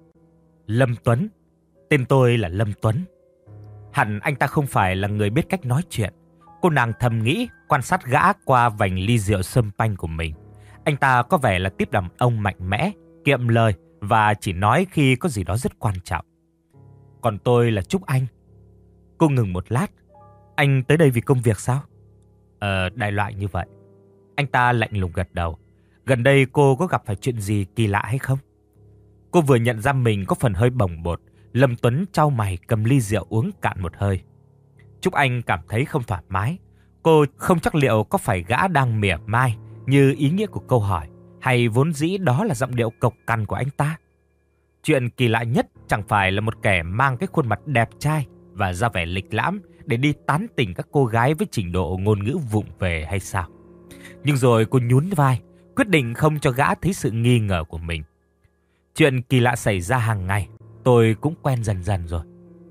Lâm Tuấn. Tên tôi là Lâm Tuấn. Hẳn anh ta không phải là người biết cách nói chuyện. Cô nàng thầm nghĩ quan sát gã qua vành ly rượu sâm panh của mình. Anh ta có vẻ là tiếp đàn ông mạnh mẽ, kiệm lời và chỉ nói khi có gì đó rất quan trọng. Còn tôi là Trúc Anh. Cô ngừng một lát. Anh tới đây vì công việc sao? Ờ, đại loại như vậy. Anh ta lạnh lùng gật đầu. Gần đây cô có gặp phải chuyện gì kỳ lạ hay không? Cô vừa nhận ra mình có phần hơi bồng bột. Lâm Tuấn chau mày cầm ly rượu uống cạn một hơi. Trúc Anh cảm thấy không thoải mái. Cô không chắc liệu có phải gã đang mỉa mai như ý nghĩa của câu hỏi, hay vốn dĩ đó là giọng điệu cộc cằn của anh ta. Chuyện kỳ lạ nhất chẳng phải là một kẻ mang cái khuôn mặt đẹp trai và ra vẻ lịch lãm để đi tán tỉnh các cô gái với trình độ ngôn ngữ vụng về hay sao? Nhưng rồi cô nhún vai, quyết định không cho gã thấy sự nghi ngờ của mình. Chuyện kỳ lạ xảy ra hàng ngày, tôi cũng quen dần dần rồi.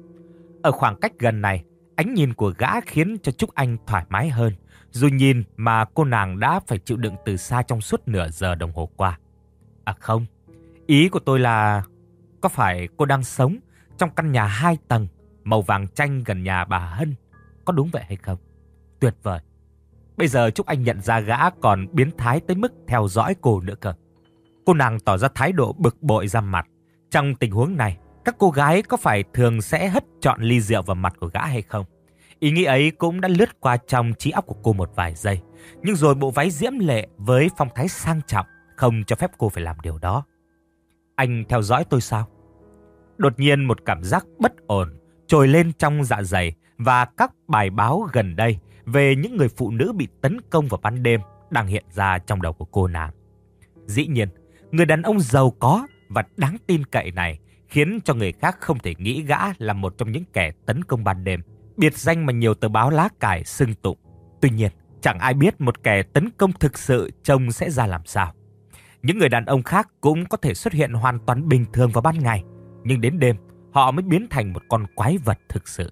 Ở khoảng cách gần này, ánh nhìn của gã khiến cho Trúc Anh thoải mái hơn, dù nhìn mà cô nàng đã phải chịu đựng từ xa trong suốt nửa giờ đồng hồ qua. À không, ý của tôi là có phải cô đang sống trong căn nhà hai tầng màu vàng chanh gần nhà bà Hân, có đúng vậy hay không? Tuyệt vời. Bây giờ Trúc Anh nhận ra gã còn biến thái tới mức theo dõi cô nữa cơ. Cô nàng tỏ ra thái độ bực bội ra mặt. Trong tình huống này, các cô gái có phải thường sẽ hất trọn ly rượu vào mặt của gã hay không? Ý nghĩ ấy cũng đã lướt qua trong trí óc của cô một vài giây. Nhưng rồi bộ váy diễm lệ với phong thái sang trọng không cho phép cô phải làm điều đó. Anh theo dõi tôi sao? Đột nhiên một cảm giác bất ổn trồi lên trong dạ dày và các bài báo gần đây về những người phụ nữ bị tấn công vào ban đêm đang hiện ra trong đầu của cô nàng. Dĩ nhiên, người đàn ông giàu có và đáng tin cậy này khiến cho người khác không thể nghĩ gã là một trong những kẻ tấn công ban đêm, biệt danh mà nhiều tờ báo lá cải xưng tụng. Tuy nhiên, chẳng ai biết một kẻ tấn công thực sự trông sẽ ra làm sao. Những người đàn ông khác cũng có thể xuất hiện hoàn toàn bình thường vào ban ngày, nhưng đến đêm họ mới biến thành một con quái vật thực sự.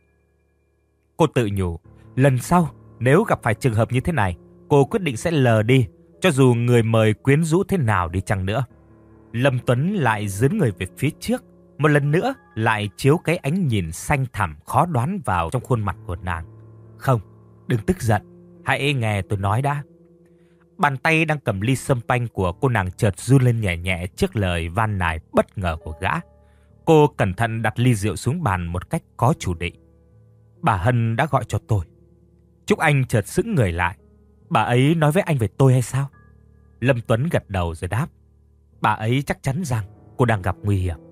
Cô tự nhủ, lần sau nếu gặp phải trường hợp như thế này, cô quyết định sẽ lờ đi, cho dù người mời quyến rũ thế nào đi chăng nữa. Lâm Tuấn lại dướn người về phía trước, một lần nữa lại chiếu cái ánh nhìn xanh thẳm khó đoán vào trong khuôn mặt của nàng. Không, đừng tức giận, hãy nghe tôi nói đã. Bàn tay đang cầm ly sâm panh của cô nàng chợt run lên nhẹ nhẹ trước lời van nài bất ngờ của gã. Cô cẩn thận đặt ly rượu xuống bàn một cách có chủ định. Bà Hân đã gọi cho tôi. Trúc Anh chợt sững người lại. Bà ấy nói với anh về tôi hay sao? Lâm Tuấn gật đầu rồi đáp. Bà ấy chắc chắn rằng cô đang gặp nguy hiểm.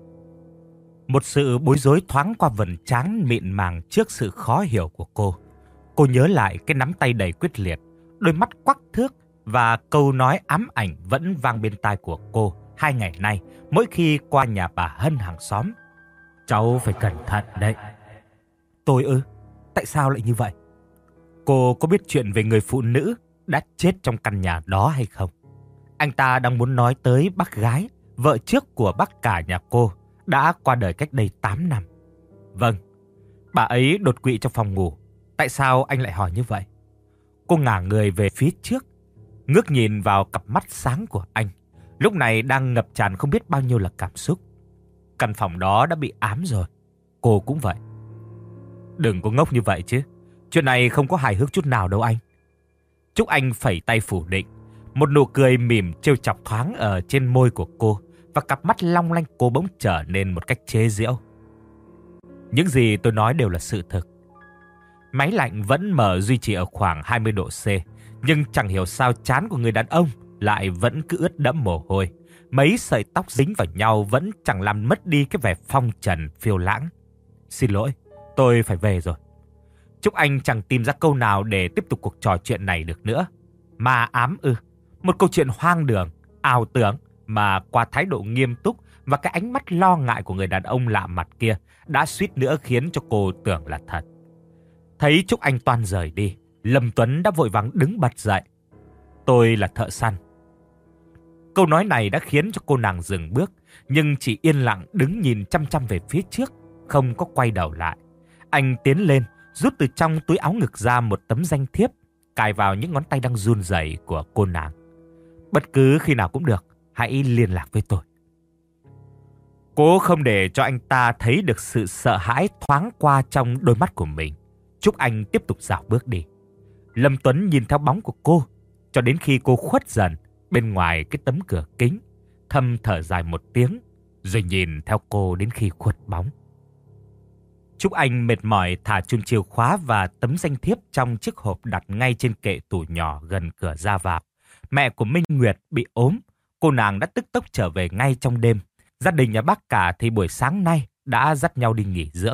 Một sự bối rối thoáng qua vầng trán mịn màng trước sự khó hiểu của cô. Cô nhớ lại cái nắm tay đầy quyết liệt, đôi mắt quắc thước và câu nói ám ảnh vẫn vang bên tai của cô hai ngày nay mỗi khi qua nhà bà Hân hàng xóm. Cháu phải cẩn thận đấy. Tôi ư? Tại sao lại như vậy? Cô có biết chuyện về người phụ nữ đã chết trong căn nhà đó hay không? Anh ta đang muốn nói tới bác gái, vợ trước của bác cả nhà cô, đã qua đời cách đây tám năm. Vâng, bà ấy đột quỵ trong phòng ngủ. Tại sao anh lại hỏi như vậy? Cô ngả người về phía trước, ngước nhìn vào cặp mắt sáng của anh, lúc này đang ngập tràn không biết bao nhiêu là cảm xúc. Căn phòng đó đã bị ám rồi. Cô cũng vậy. Đừng có ngốc như vậy chứ. Chuyện này không có hài hước chút nào đâu anh. Trúc Anh phẩy tay phủ định. Một nụ cười mỉm trêu chọc thoáng ở trên môi của cô, và cặp mắt long lanh cô bỗng trở nên một cách chế giễu. Những gì tôi nói đều là sự thực. Máy lạnh vẫn mở duy trì ở khoảng hai mươi độ C, nhưng chẳng hiểu sao trán của người đàn ông lại vẫn cứ ướt đẫm mồ hôi. Mấy sợi tóc dính vào nhau vẫn chẳng làm mất đi cái vẻ phong trần phiêu lãng. Xin lỗi, tôi phải về rồi. Trúc Anh chẳng tìm ra câu nào để tiếp tục cuộc trò chuyện này được nữa. Ma ám ư? Một câu chuyện hoang đường, ảo tưởng mà qua thái độ nghiêm túc và cái ánh mắt lo ngại của người đàn ông lạ mặt kia đã suýt nữa khiến cho cô tưởng là thật. Thấy Trúc Anh toan rời đi, Lâm Tuấn đã vội vàng đứng bật dậy. Tôi là thợ săn. Câu nói này đã khiến cho cô nàng dừng bước, nhưng chỉ yên lặng đứng nhìn chăm chăm về phía trước, không có quay đầu lại. Anh tiến lên, rút từ trong túi áo ngực ra một tấm danh thiếp, cài vào những ngón tay đang run rẩy của cô nàng. Bất cứ khi nào cũng được, hãy liên lạc với tôi. Cố không để cho anh ta thấy được sự sợ hãi thoáng qua trong đôi mắt của mình, Trúc Anh tiếp tục dạo bước đi. Lâm Tuấn nhìn theo bóng của cô, cho đến khi cô khuất dần bên ngoài cái tấm cửa kính, thầm thở dài một tiếng, rồi nhìn theo cô đến khi khuất bóng. Trúc Anh mệt mỏi thả chùm chìa khóa và tấm danh thiếp trong chiếc hộp đặt ngay trên kệ tủ nhỏ gần cửa ra vào. Mẹ của Minh Nguyệt bị ốm, cô nàng đã tức tốc trở về ngay trong đêm. Gia đình nhà bác cả thì buổi sáng nay đã dắt nhau đi nghỉ dưỡng.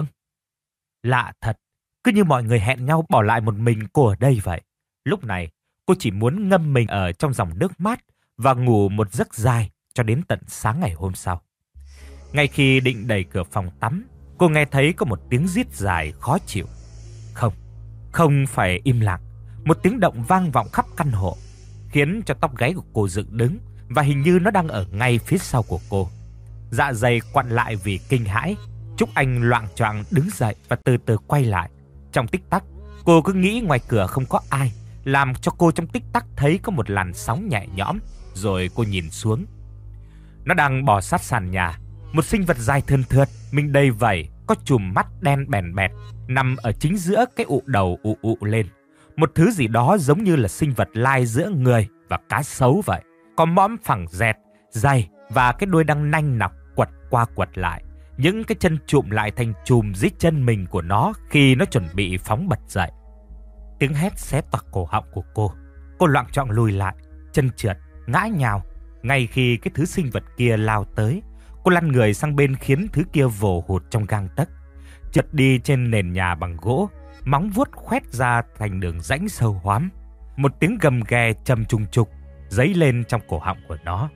Lạ thật, cứ như mọi người hẹn nhau bỏ lại một mình cô ở đây vậy. Lúc này, cô chỉ muốn ngâm mình ở trong dòng nước mát và ngủ một giấc dài cho đến tận sáng ngày hôm sau. Ngay khi định đẩy cửa phòng tắm, cô nghe thấy có một tiếng rít dài khó chịu. Không, không phải im lặng. Một tiếng động vang vọng khắp căn hộ, khiến cho tóc gáy của cô dựng đứng, và hình như nó đang ở ngay phía sau của cô. Dạ dày quặn lại vì kinh hãi, Trúc Anh loạng choạng đứng dậy và từ từ quay lại. Trong tích tắc, cô cứ nghĩ ngoài cửa không có ai, làm cho cô trong tích tắc thấy có một làn sóng nhẹ nhõm, rồi cô nhìn xuống. Nó đang bò sát sàn nhà, một sinh vật dài thườn thượt, mình đầy vảy, có chùm mắt đen bèn bẹt, nằm ở chính giữa cái ụ đầu ụ ụ lên. Một thứ gì đó giống như là sinh vật lai giữa người và cá sấu vậy. Có mõm phẳng dẹt, dày và cái đuôi đang nanh nọc quật qua quật lại. Những cái chân chụm lại thành chùm dưới chân mình của nó khi nó chuẩn bị phóng bật dậy. Tiếng hét xé toạc cổ họng của cô. Cô loạng choạng lùi lại, chân trượt, ngã nhào. Ngay khi cái thứ sinh vật kia lao tới, cô lăn người sang bên khiến thứ kia vồ hụt trong gang tấc, trượt đi trên nền nhà bằng gỗ, móng vuốt khoét ra thành đường rãnh sâu hoắm. Một tiếng gầm ghè trầm trùng trục dấy lên trong cổ họng của nó.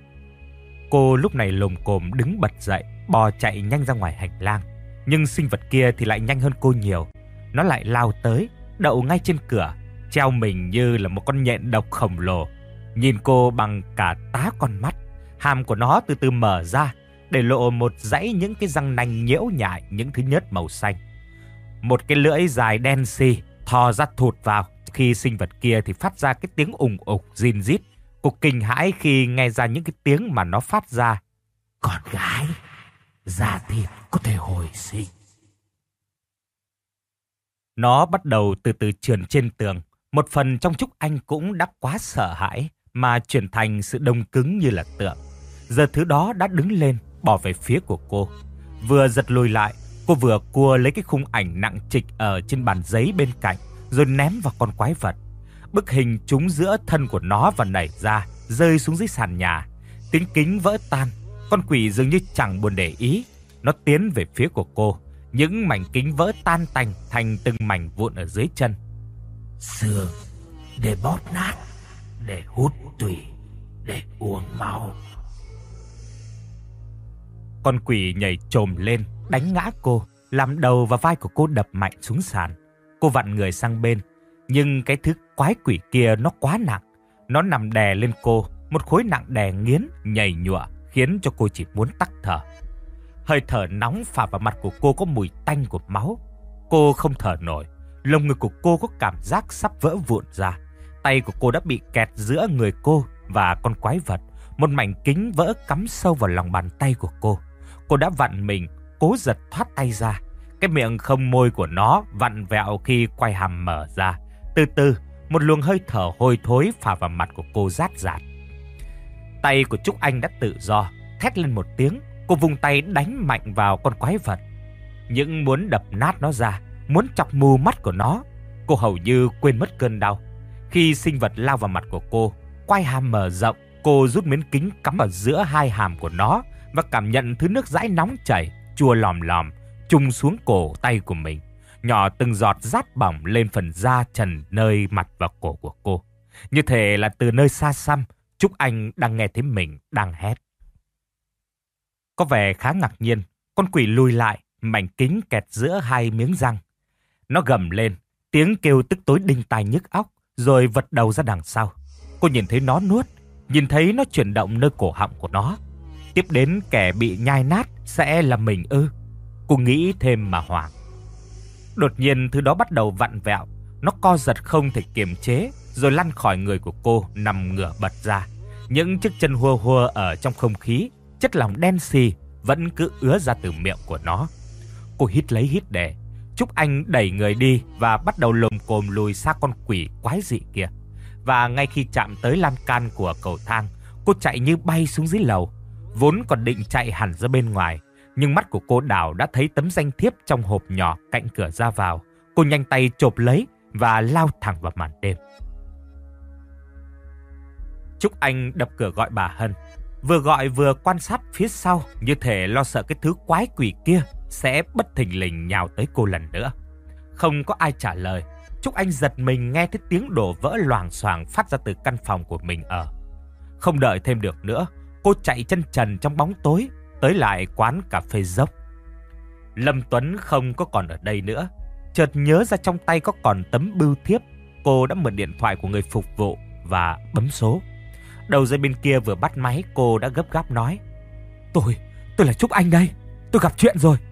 Cô lúc này lồm cồm đứng bật dậy, bò chạy nhanh ra ngoài hành lang. Nhưng sinh vật kia thì lại nhanh hơn cô nhiều. Nó lại lao tới, đậu ngay trên cửa, treo mình như là một con nhện độc khổng lồ. Nhìn cô bằng cả tá con mắt, hàm của nó từ từ mở ra, để lộ một dãy những cái răng nanh nhiễu nhại những thứ nhớt màu xanh. Một cái lưỡi dài đen xì thò ra thụt vào. Khi sinh vật kia thì phát ra cái tiếng ùng ục rin rít. Cô kinh hãi khi nghe ra những cái tiếng mà nó phát ra. Con gái, da thịt có thể hồi sinh. Nó bắt đầu từ từ trườn trên tường. Một phần trong Trúc Anh cũng đã quá sợ hãi mà chuyển thành sự đông cứng như là tượng. Giờ thứ đó đã đứng lên, bỏ về phía của cô. Vừa giật lùi lại, cô vừa cua lấy cái khung ảnh nặng trịch ở trên bàn giấy bên cạnh, rồi ném vào con quái vật. Bức hình trúng giữa thân của nó và nảy ra, rơi xuống dưới sàn nhà. Tiếng kính vỡ tan, con quỷ dường như chẳng buồn để ý. Nó tiến về phía của cô, những mảnh kính vỡ tan tành thành từng mảnh vụn ở dưới chân. Xương để bóp nát, để hút tủy, để uống máu. Con quỷ nhảy chồm lên, đánh ngã cô, làm đầu và vai của cô đập mạnh xuống sàn. Cô vặn người sang bên, nhưng cái thứ quái quỷ kia nó quá nặng. Nó nằm đè lên cô, một khối nặng đè nghiến, nhầy nhụa, khiến cho cô chỉ muốn tắc thở. Hơi thở nóng phả vào mặt của cô có mùi tanh của máu. Cô không thở nổi, lồng ngực của cô có cảm giác sắp vỡ vụn ra. Tay của cô đã bị kẹt giữa người cô và con quái vật. Một mảnh kính vỡ cắm sâu vào lòng bàn tay của cô. Cô đã vặn mình, cố giật thoát tay ra. Cái miệng không môi của nó vặn vẹo khi quai hàm mở ra. Từ từ, một luồng hơi thở hôi thối phả vào mặt của cô rát rạt. Tay của Trúc Anh đã tự do, thét lên một tiếng, cô vung tay đánh mạnh vào con quái vật. Những muốn đập nát nó ra, muốn chọc mù mắt của nó. Cô hầu như quên mất cơn đau. Khi sinh vật lao vào mặt của cô, quai hàm mở rộng, cô rút miếng kính cắm vào giữa hai hàm của nó và cảm nhận thứ nước dãi nóng chảy, chua lòm lòm, trùng xuống cổ tay của mình. Nhỏ từng giọt rát bỏng lên phần da trần nơi mặt và cổ của cô. Như thể là từ nơi xa xăm, Trúc Anh đang nghe thấy mình đang hét. Có vẻ khá ngạc nhiên, con quỷ lùi lại, mảnh kính kẹt giữa hai miếng răng. Nó gầm lên, tiếng kêu tức tối đinh tai nhức óc, rồi vật đầu ra đằng sau. Cô nhìn thấy nó nuốt, nhìn thấy nó chuyển động nơi cổ họng của nó. Tiếp đến kẻ bị nhai nát sẽ là mình ư? Cô nghĩ thêm mà hoảng. Đột nhiên thứ đó bắt đầu vặn vẹo, nó co giật không thể kiềm chế, rồi lăn khỏi người của cô nằm ngửa bật ra. Những chiếc chân hua hua ở trong không khí, chất lỏng đen xì vẫn cứ ứa ra từ miệng của nó. Cô hít lấy hít để. Trúc Anh đẩy người đi và bắt đầu lồm cồm lùi xa con quỷ quái dị kia. Và ngay khi chạm tới lan can của cầu thang, cô chạy như bay xuống dưới lầu. Vốn còn định chạy hẳn ra bên ngoài, nhưng mắt của cô đảo đã thấy tấm danh thiếp trong hộp nhỏ cạnh cửa ra vào. Cô nhanh tay chộp lấy và lao thẳng vào màn đêm. Trúc Anh đập cửa gọi bà Hân. Vừa gọi vừa quan sát phía sau, như thể lo sợ cái thứ quái quỷ kia sẽ bất thình lình nhào tới cô lần nữa. Không có ai trả lời. Trúc Anh giật mình nghe thấy tiếng đổ vỡ loảng xoảng phát ra từ căn phòng của mình ở. Không đợi thêm được nữa, cô chạy chân trần trong bóng tối tới lại quán cà phê Dốc. Lâm Tuấn không có còn ở đây nữa. Chợt nhớ ra trong tay có còn tấm bưu thiếp, cô đã mượn điện thoại của người phục vụ và bấm số. Đầu dây bên kia vừa bắt máy, cô đã gấp gáp nói: Tôi, tôi là Trúc Anh đây, tôi gặp chuyện rồi.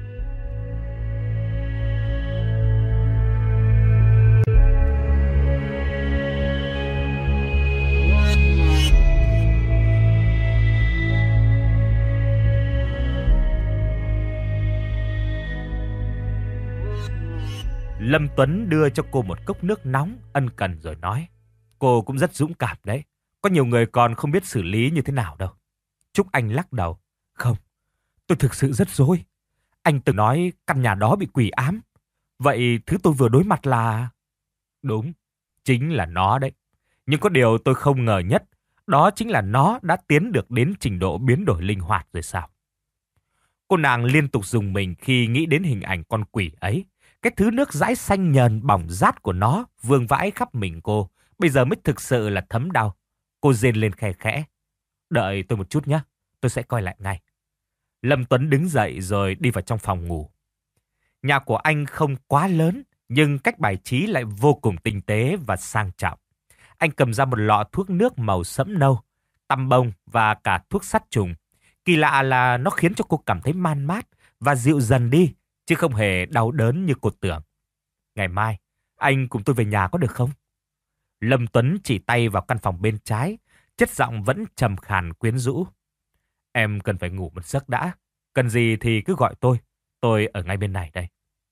Lâm Tuấn đưa cho cô một cốc nước nóng, ân cần rồi nói: Cô cũng rất dũng cảm đấy. Có nhiều người còn không biết xử lý như thế nào đâu. Trúc Anh lắc đầu: Không, tôi thực sự rất rối. Anh từng nói căn nhà đó bị quỷ ám. Vậy thứ tôi vừa đối mặt là... Đúng, chính là nó đấy. Nhưng có điều tôi không ngờ nhất, đó chính là nó đã tiến được đến trình độ biến đổi linh hoạt rồi sao. Cô nàng liên tục dùng mình khi nghĩ đến hình ảnh con quỷ ấy. Cái thứ nước dãi xanh nhờn bỏng rát của nó vương vãi khắp mình cô, bây giờ mới thực sự là thấm đau. Cô rên lên khe khẽ: Đợi tôi một chút nhé, tôi sẽ coi lại ngay. Lâm Tuấn đứng dậy rồi đi vào trong phòng ngủ. Nhà của anh không quá lớn, nhưng cách bài trí lại vô cùng tinh tế và sang trọng. Anh cầm ra một lọ thuốc nước màu sẫm nâu, tăm bông và cả thuốc sát trùng. Kỳ lạ là nó khiến cho cô cảm thấy man mát và dịu dần đi, chứ không hề đau đớn như cô tưởng. Ngày mai, anh cùng tôi về nhà có được không? Lâm Tuấn chỉ tay vào căn phòng bên trái, chất giọng vẫn trầm khàn quyến rũ. Em cần phải ngủ một giấc đã. Cần gì thì cứ gọi tôi. Tôi ở ngay bên này đây.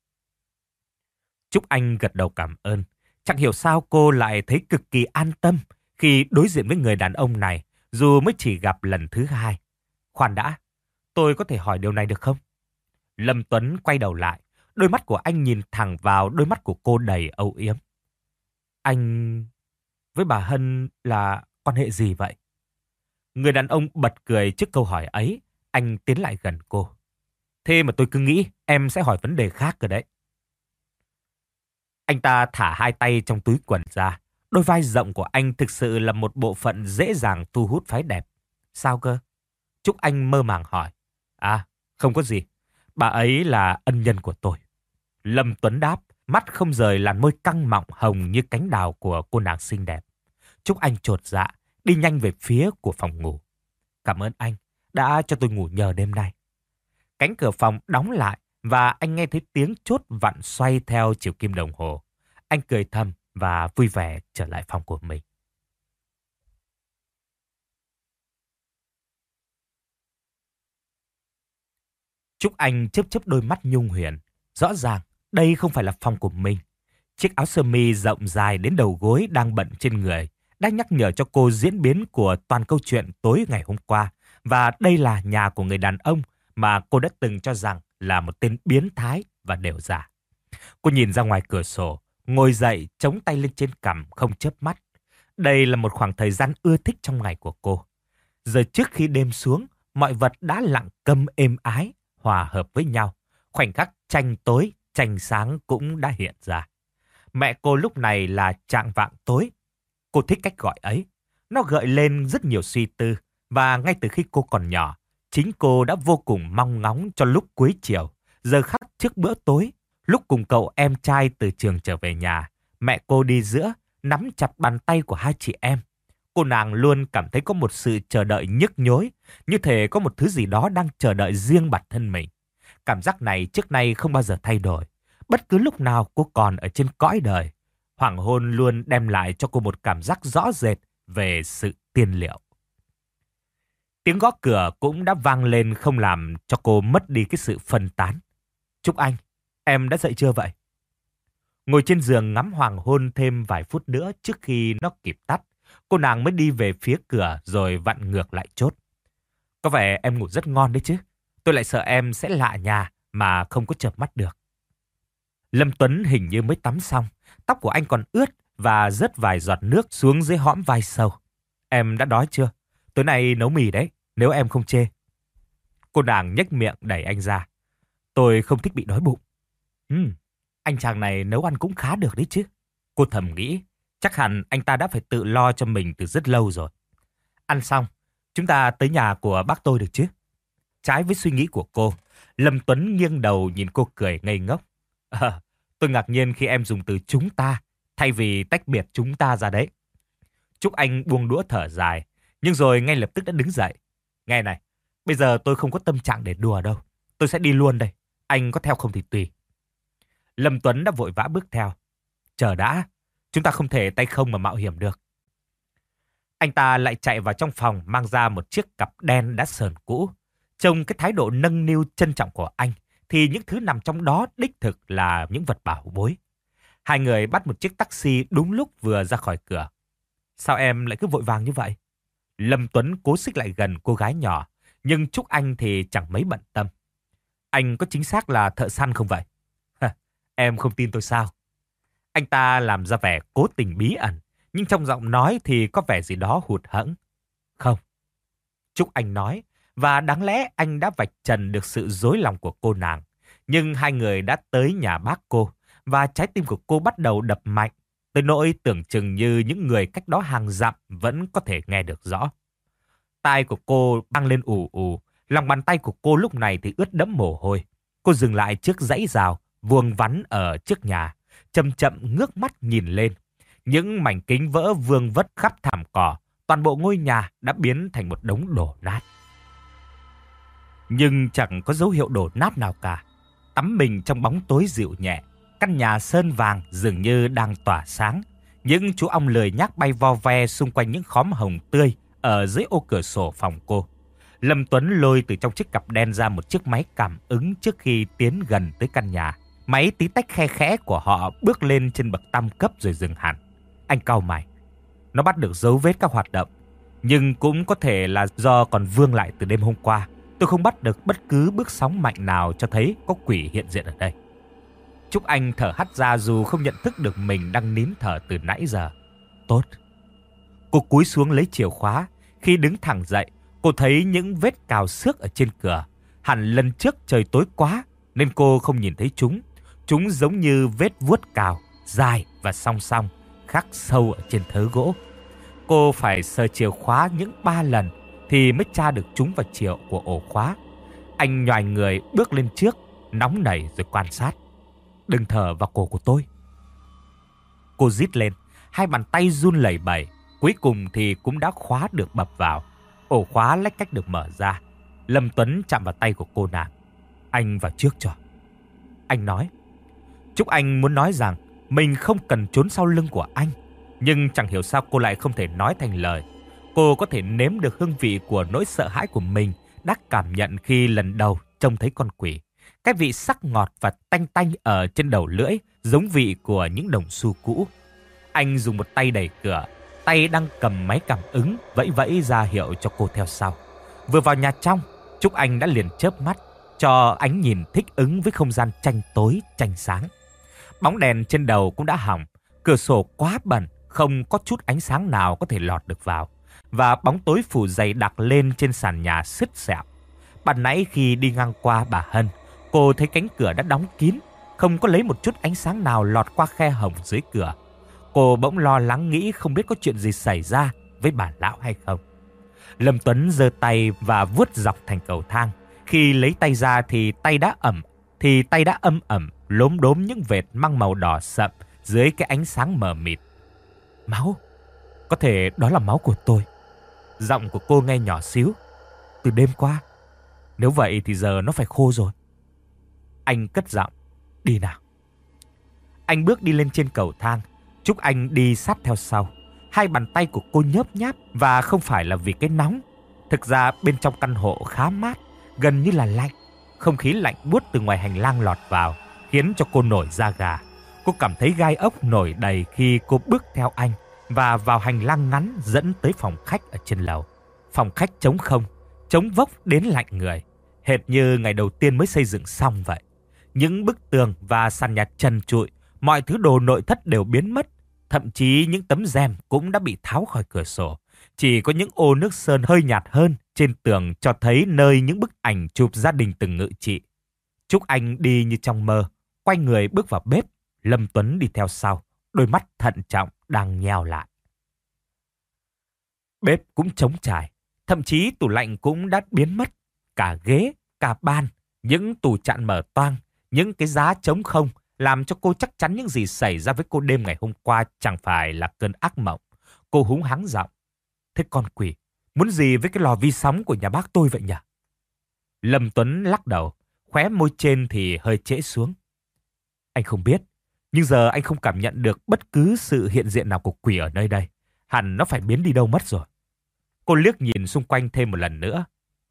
Trúc Anh gật đầu cảm ơn. Chẳng hiểu sao cô lại thấy cực kỳ an tâm khi đối diện với người đàn ông này, dù mới chỉ gặp lần thứ hai. Khoan đã, tôi có thể hỏi điều này được không? Lâm Tuấn quay đầu lại. Đôi mắt của anh nhìn thẳng vào đôi mắt của cô đầy âu yếm. Anh với bà Hân là quan hệ gì vậy? Người đàn ông bật cười trước câu hỏi ấy. Anh tiến lại gần cô. Thế mà tôi cứ nghĩ em sẽ hỏi vấn đề khác cơ đấy. Anh ta thả hai tay trong túi quần ra. Đôi vai rộng của anh thực sự là một bộ phận dễ dàng thu hút phái đẹp. Sao cơ? Trúc Anh mơ màng hỏi. À, không có gì. Bà ấy là ân nhân của tôi. Lâm Tuấn đáp, mắt không rời làn môi căng mọng hồng như cánh đào của cô nàng xinh đẹp. Trúc Anh chột dạ, đi nhanh về phía của phòng ngủ. Cảm ơn anh đã cho tôi ngủ nhờ đêm nay. Cánh cửa phòng đóng lại và anh nghe thấy tiếng chốt vặn xoay theo chiều kim đồng hồ. Anh cười thầm và vui vẻ trở lại phòng của mình. Trúc Anh chớp chớp đôi mắt nhung huyền. Rõ ràng đây không phải là phòng của mình. Chiếc áo sơ mi rộng dài đến đầu gối đang bận trên người đã nhắc nhở cho cô diễn biến của toàn câu chuyện tối ngày hôm qua. Và đây là nhà của người đàn ông mà cô đã từng cho rằng là một tên biến thái và đều giả. Cô nhìn ra ngoài cửa sổ, ngồi dậy chống tay lên trên cằm không chớp mắt. Đây là một khoảng thời gian ưa thích trong ngày của cô. Giờ trước khi đêm xuống, mọi vật đã lặng câm êm ái, hòa hợp với nhau. Khoảnh khắc tranh tối, tranh sáng cũng đã hiện ra. Mẹ cô lúc này là trạng vạng tối. Cô thích cách gọi ấy. Nó gợi lên rất nhiều suy tư. Và ngay từ khi cô còn nhỏ, chính cô đã vô cùng mong ngóng cho lúc cuối chiều, giờ khắc trước bữa tối, lúc cùng cậu em trai từ trường trở về nhà. Mẹ cô đi giữa, nắm chặt bàn tay của hai chị em. Cô nàng luôn cảm thấy có một sự chờ đợi nhức nhối, như thể có một thứ gì đó đang chờ đợi riêng bản thân mình. Cảm giác này trước nay không bao giờ thay đổi. Bất cứ lúc nào cô còn ở trên cõi đời, hoàng hôn luôn đem lại cho cô một cảm giác rõ rệt về sự tiên liệu. Tiếng gõ cửa cũng đã vang lên không làm cho cô mất đi cái sự phân tán. Trúc Anh, em đã dậy chưa vậy? Ngồi trên giường ngắm hoàng hôn thêm vài phút nữa trước khi nó kịp tắt, cô nàng mới đi về phía cửa rồi vặn ngược lại chốt. Có vẻ em ngủ rất ngon đấy chứ. Tôi lại sợ em sẽ lạ nhà mà không có chợp mắt được. Lâm Tuấn hình như mới tắm xong, tóc của anh còn ướt và rớt vài giọt nước xuống dưới hõm vai sâu. Em đã đói chưa? Tối nay nấu mì đấy, nếu em không chê. Cô nàng nhếch miệng đẩy anh ra. Tôi không thích bị đói bụng. Ừm, anh chàng này nấu ăn cũng khá được đấy chứ. Cô thầm nghĩ, chắc hẳn anh ta đã phải tự lo cho mình từ rất lâu rồi. Ăn xong, chúng ta tới nhà của bác tôi được chứ? Trái với suy nghĩ của cô, Lâm Tuấn nghiêng đầu nhìn cô cười ngây ngốc. À, tôi ngạc nhiên khi em dùng từ chúng ta, thay vì tách biệt chúng ta ra đấy. Trúc Anh buông đũa thở dài, nhưng rồi ngay lập tức đã đứng dậy. Nghe này, bây giờ tôi không có tâm trạng để đùa đâu. Tôi sẽ đi luôn đây. Anh có theo không thì tùy. Lâm Tuấn đã vội vã bước theo. Chờ đã, chúng ta không thể tay không mà mạo hiểm được. Anh ta lại chạy vào trong phòng mang ra một chiếc cặp đen đã sờn cũ. Trông cái thái độ nâng niu trân trọng của anh, thì những thứ nằm trong đó đích thực là những vật bảo bối. Hai người bắt một chiếc taxi đúng lúc vừa ra khỏi cửa. Sao em lại cứ vội vàng như vậy? Lâm Tuấn cố xích lại gần cô gái nhỏ, nhưng Trúc Anh thì chẳng mấy bận tâm. Anh có chính xác là thợ săn không vậy? Em không tin tôi sao? Anh ta làm ra vẻ cố tình bí ẩn, nhưng trong giọng nói thì có vẻ gì đó hụt hẫng. Không. Trúc Anh nói, và đáng lẽ anh đã vạch trần được sự dối lòng của cô nàng. Nhưng hai người đã tới nhà bác cô, và trái tim của cô bắt đầu đập mạnh, tới nỗi tưởng chừng như những người cách đó hàng dặm vẫn có thể nghe được rõ. Tai của cô vang lên ù ù, lòng bàn tay của cô lúc này thì ướt đẫm mồ hôi. Cô dừng lại trước dãy rào, vuông vắn ở trước nhà, chậm chậm ngước mắt nhìn lên. Những mảnh kính vỡ vương vất khắp thảm cỏ, toàn bộ ngôi nhà đã biến thành một đống đổ nát. Nhưng chẳng có dấu hiệu đổ nát nào cả. Tắm mình trong bóng tối dịu nhẹ, căn nhà sơn vàng dường như đang tỏa sáng. Những chú ong lười nhác bay vo ve xung quanh những khóm hồng tươi ở dưới ô cửa sổ phòng cô. Lâm Tuấn lôi từ trong chiếc cặp đen ra một chiếc máy cảm ứng trước khi tiến gần tới căn nhà. Máy tí tách khe khẽ của họ bước lên trên bậc tam cấp rồi dừng hẳn. Anh cau mày. Nó bắt được dấu vết các hoạt động, nhưng cũng có thể là do còn vương lại từ đêm hôm qua. Tôi không bắt được bất cứ bước sóng mạnh nào cho thấy có quỷ hiện diện ở đây. Trúc Anh thở hắt ra dù không nhận thức được mình đang nín thở từ nãy giờ. Tốt. Cô cúi xuống lấy chìa khóa. Khi đứng thẳng dậy, cô thấy những vết cào xước ở trên cửa. Hẳn lần trước trời tối quá nên cô không nhìn thấy chúng. Chúng giống như vết vuốt cào, dài và song song, khắc sâu ở trên thớ gỗ. Cô phải sờ chìa khóa những ba lần thì mới tra được chúng vào chìa của ổ khóa. Anh nhoài người bước lên trước, nóng nảy rồi quan sát. Đừng thở vào cổ của tôi. Cô rít lên, hai bàn tay run lẩy bẩy. Cuối cùng thì cũng đã khóa được bập vào. Ổ khóa lách cách được mở ra. Lâm Tuấn chạm vào tay của cô nàng. Anh vào trước cho. Anh nói. Trúc Anh muốn nói rằng mình không cần trốn sau lưng của anh. Nhưng chẳng hiểu sao cô lại không thể nói thành lời. Cô có thể nếm được hương vị của nỗi sợ hãi của mình đã cảm nhận khi lần đầu trông thấy con quỷ. Cái vị sắc ngọt và tanh tanh ở trên đầu lưỡi giống vị của những đồng xu cũ. Anh dùng một tay đẩy cửa, tay đang cầm máy cảm ứng vẫy vẫy ra hiệu cho cô theo sau. Vừa vào nhà trong, Trúc Anh đã liền chớp mắt cho ánh nhìn thích ứng với không gian tranh tối, tranh sáng. Bóng đèn trên đầu cũng đã hỏng, cửa sổ quá bẩn, không có chút ánh sáng nào có thể lọt được vào. Và bóng tối phủ dày đặc lên trên sàn nhà sứt sẹo. Ban nãy khi đi ngang qua bà Hân, cô thấy cánh cửa đã đóng kín, không có lấy một chút ánh sáng nào lọt qua khe hổng dưới cửa. Cô bỗng lo lắng nghĩ không biết có chuyện gì xảy ra với bà lão hay không. Lâm Tuấn giơ tay và vuốt dọc thành cầu thang. Khi lấy tay ra thì tay đã ẩm, thì tay đã âm ẩm, lốm đốm những vệt mang màu đỏ sậm dưới cái ánh sáng mờ mịt. Máu, có thể đó là máu của tôi. Giọng của cô nghe nhỏ xíu. Từ đêm qua. Nếu vậy thì giờ nó phải khô rồi. Anh cất giọng. Đi nào. Anh bước đi lên trên cầu thang. Trúc Anh đi sát theo sau. Hai bàn tay của cô nhớp nháp và không phải là vì cái nóng. Thực ra bên trong căn hộ khá mát, gần như là lạnh. Không khí lạnh buốt từ ngoài hành lang lọt vào, khiến cho cô nổi da gà. Cô cảm thấy gai ốc nổi đầy khi cô bước theo anh và vào hành lang ngắn dẫn tới phòng khách ở trên lầu. Phòng khách trống không, trống vốc đến lạnh người, hệt như ngày đầu tiên mới xây dựng xong vậy. Những bức tường và sàn nhà trần trụi, mọi thứ đồ nội thất đều biến mất. Thậm chí những tấm rèm cũng đã bị tháo khỏi cửa sổ. Chỉ có những ô nước sơn hơi nhạt hơn trên tường cho thấy nơi những bức ảnh chụp gia đình từng ngự trị. Trúc Anh đi như trong mơ, quay người bước vào bếp. Lâm Tuấn đi theo sau, đôi mắt thận trọng đang nheo lại. Bếp cũng trống trải, thậm chí tủ lạnh cũng đã biến mất. Cả ghế, cả bàn, những tủ chạn mở toang, những cái giá trống không, làm cho cô chắc chắn những gì xảy ra với cô đêm ngày hôm qua chẳng phải là cơn ác mộng. Cô húng hắng giọng. Thế con quỷ, muốn gì với cái lò vi sóng của nhà bác tôi vậy nhỉ? Lâm Tuấn lắc đầu, khóe môi trên thì hơi trễ xuống. Anh không biết, nhưng giờ anh không cảm nhận được bất cứ sự hiện diện nào của quỷ ở nơi đây. Hẳn nó phải biến đi đâu mất rồi. Cô liếc nhìn xung quanh thêm một lần nữa.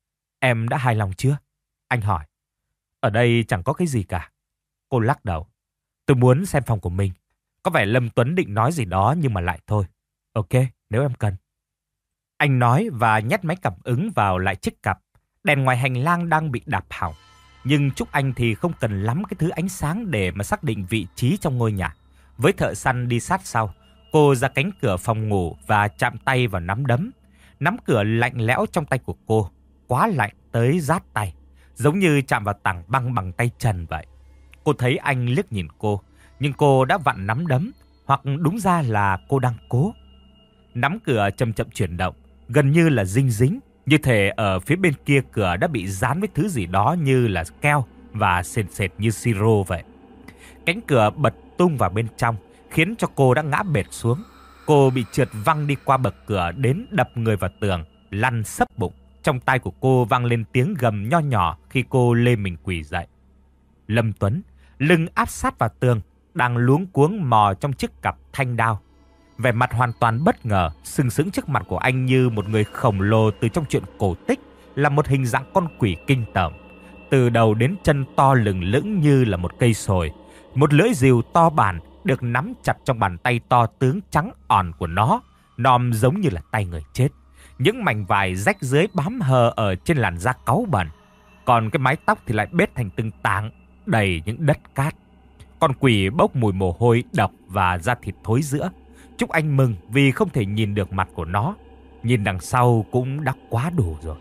Em đã hài lòng chưa? Anh hỏi. Ở đây chẳng có cái gì cả. Cô lắc đầu. Tôi muốn xem phòng của mình. Có vẻ Lâm Tuấn định nói gì đó nhưng mà lại thôi. Ok, nếu em cần. Anh nói và nhét máy cảm ứng vào lại chiếc cặp. Đèn ngoài hành lang đang bị đạp hỏng. Nhưng Trúc Anh thì không cần lắm cái thứ ánh sáng để mà xác định vị trí trong ngôi nhà. Với thợ săn đi sát sau, cô ra cánh cửa phòng ngủ và chạm tay vào nắm đấm. Nắm cửa lạnh lẽo trong tay của cô, quá lạnh tới rát tay, giống như chạm vào tảng băng bằng tay trần vậy. Cô thấy anh liếc nhìn cô, nhưng cô đã vặn nắm đấm, hoặc đúng ra là cô đang cố. Nắm cửa chậm chậm chuyển động, gần như là dinh dính, như thể ở phía bên kia cửa đã bị dán với thứ gì đó như là keo và sền sệt như siro vậy. Cánh cửa bật tung vào bên trong, khiến cho cô đã ngã bệt xuống. Cô bị trượt văng đi qua bậc cửa đến đập người vào tường, lăn sấp bụng. Trong tai của cô vang lên tiếng gầm nho nhỏ khi cô lê mình quỳ dậy. Lâm Tuấn, lưng áp sát vào tường, đang luống cuống mò trong chiếc cặp thanh đao. Vẻ mặt hoàn toàn bất ngờ, sừng sững trước mặt của anh như một người khổng lồ từ trong truyện cổ tích, là một hình dạng con quỷ kinh tởm. Từ đầu đến chân to lừng lững như là một cây sồi. Một lưỡi rìu to bản được nắm chặt trong bàn tay to tướng trắng ỏn của nó, nòm giống như là tay người chết. Những mảnh vải rách rưới bám hờ ở trên làn da cáu bẩn. Còn cái mái tóc thì lại bết thành từng tảng, đầy những đất cát. Con quỷ bốc mùi mồ hôi độc và da thịt thối rữa. Trúc Anh mừng vì không thể nhìn được mặt của nó. Nhìn đằng sau cũng đã quá đủ rồi.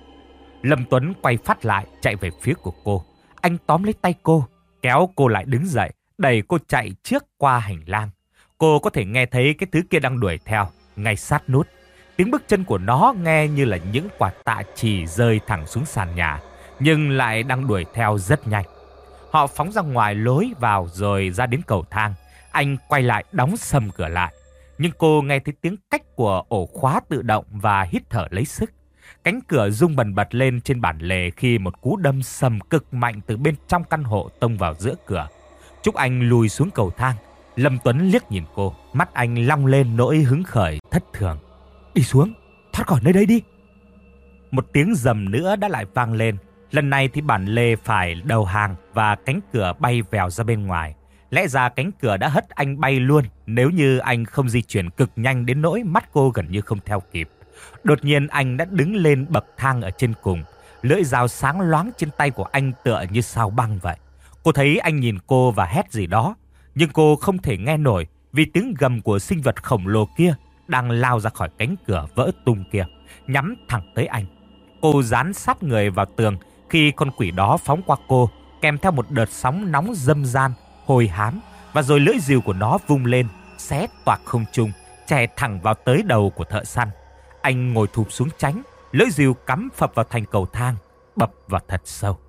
Lâm Tuấn quay phát lại chạy về phía của cô. Anh tóm lấy tay cô, kéo cô lại đứng dậy, đẩy cô chạy trước qua hành lang. Cô có thể nghe thấy cái thứ kia đang đuổi theo, ngay sát nút. Tiếng bước chân của nó nghe như là những quả tạ chì rơi thẳng xuống sàn nhà, nhưng lại đang đuổi theo rất nhanh. Họ phóng ra ngoài lối vào rồi ra đến cầu thang. Anh quay lại đóng sầm cửa lại. Nhưng cô nghe thấy tiếng cách của ổ khóa tự động và hít thở lấy sức. Cánh cửa rung bần bật lên trên bản lề khi một cú đâm sầm cực mạnh từ bên trong căn hộ tông vào giữa cửa. Trúc Anh lùi xuống cầu thang. Lâm Tuấn liếc nhìn cô, mắt anh long lên nỗi hứng khởi thất thường. Đi xuống, thoát khỏi nơi đây đi. Một tiếng rầm nữa đã lại vang lên. Lần này thì bản Lê phải đầu hàng và cánh cửa bay vèo ra bên ngoài. Lẽ ra cánh cửa đã hất anh bay luôn nếu như anh không di chuyển cực nhanh đến nỗi mắt cô gần như không theo kịp. Đột nhiên anh đã đứng lên bậc thang ở trên cùng. Lưỡi dao sáng loáng trên tay của anh tựa như sao băng vậy. Cô thấy anh nhìn cô và hét gì đó, nhưng cô không thể nghe nổi vì tiếng gầm của sinh vật khổng lồ kia đang lao ra khỏi cánh cửa vỡ tung kia, nhắm thẳng tới anh. Cô dán sát người vào tường khi con quỷ đó phóng qua cô, kèm theo một đợt sóng nóng dâm gian, hồi hám, và rồi lưỡi rìu của nó vung lên, xé toạc không trung, chè thẳng vào tới đầu của thợ săn. Anh ngồi thụp xuống tránh, lưỡi rìu cắm phập vào thành cầu thang, bập vào thật sâu.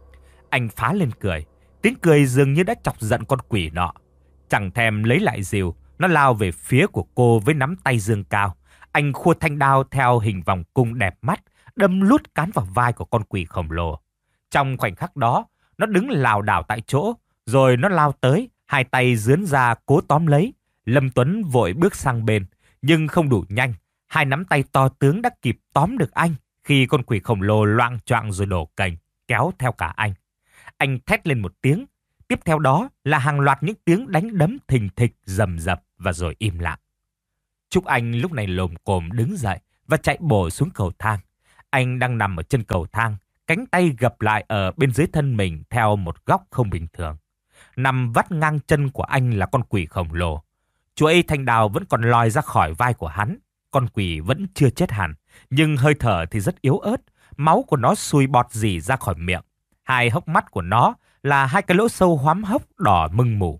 Anh phá lên cười, tiếng cười dường như đã chọc giận con quỷ nọ. Chẳng thèm lấy lại rìu, nó lao về phía của cô với nắm tay giương cao. Anh khua thanh đao theo hình vòng cung đẹp mắt, đâm lút cán vào vai của con quỷ khổng lồ. Trong khoảnh khắc đó, nó đứng lảo đảo tại chỗ, rồi nó lao tới, hai tay giươn ra cố tóm lấy. Lâm Tuấn vội bước sang bên, nhưng không đủ nhanh. Hai nắm tay to tướng đã kịp tóm được anh khi con quỷ khổng lồ loạng choạng rồi đổ cành, kéo theo cả anh. Anh thét lên một tiếng, tiếp theo đó là hàng loạt những tiếng đánh đấm thình thịch rầm rập và rồi im lặng. Trúc Anh lúc này lồm cồm đứng dậy và chạy bổ xuống cầu thang. Anh đang nằm ở chân cầu thang, cánh tay gập lại ở bên dưới thân mình theo một góc không bình thường. Nằm vắt ngang chân của anh là con quỷ khổng lồ. Chuỗi thanh đao vẫn còn lòi ra khỏi vai của hắn. Con quỷ vẫn chưa chết hẳn, nhưng hơi thở thì rất yếu ớt. Máu của nó sùi bọt rỉ ra khỏi miệng. Hai hốc mắt của nó là hai cái lỗ sâu hoám hốc đỏ mưng mù.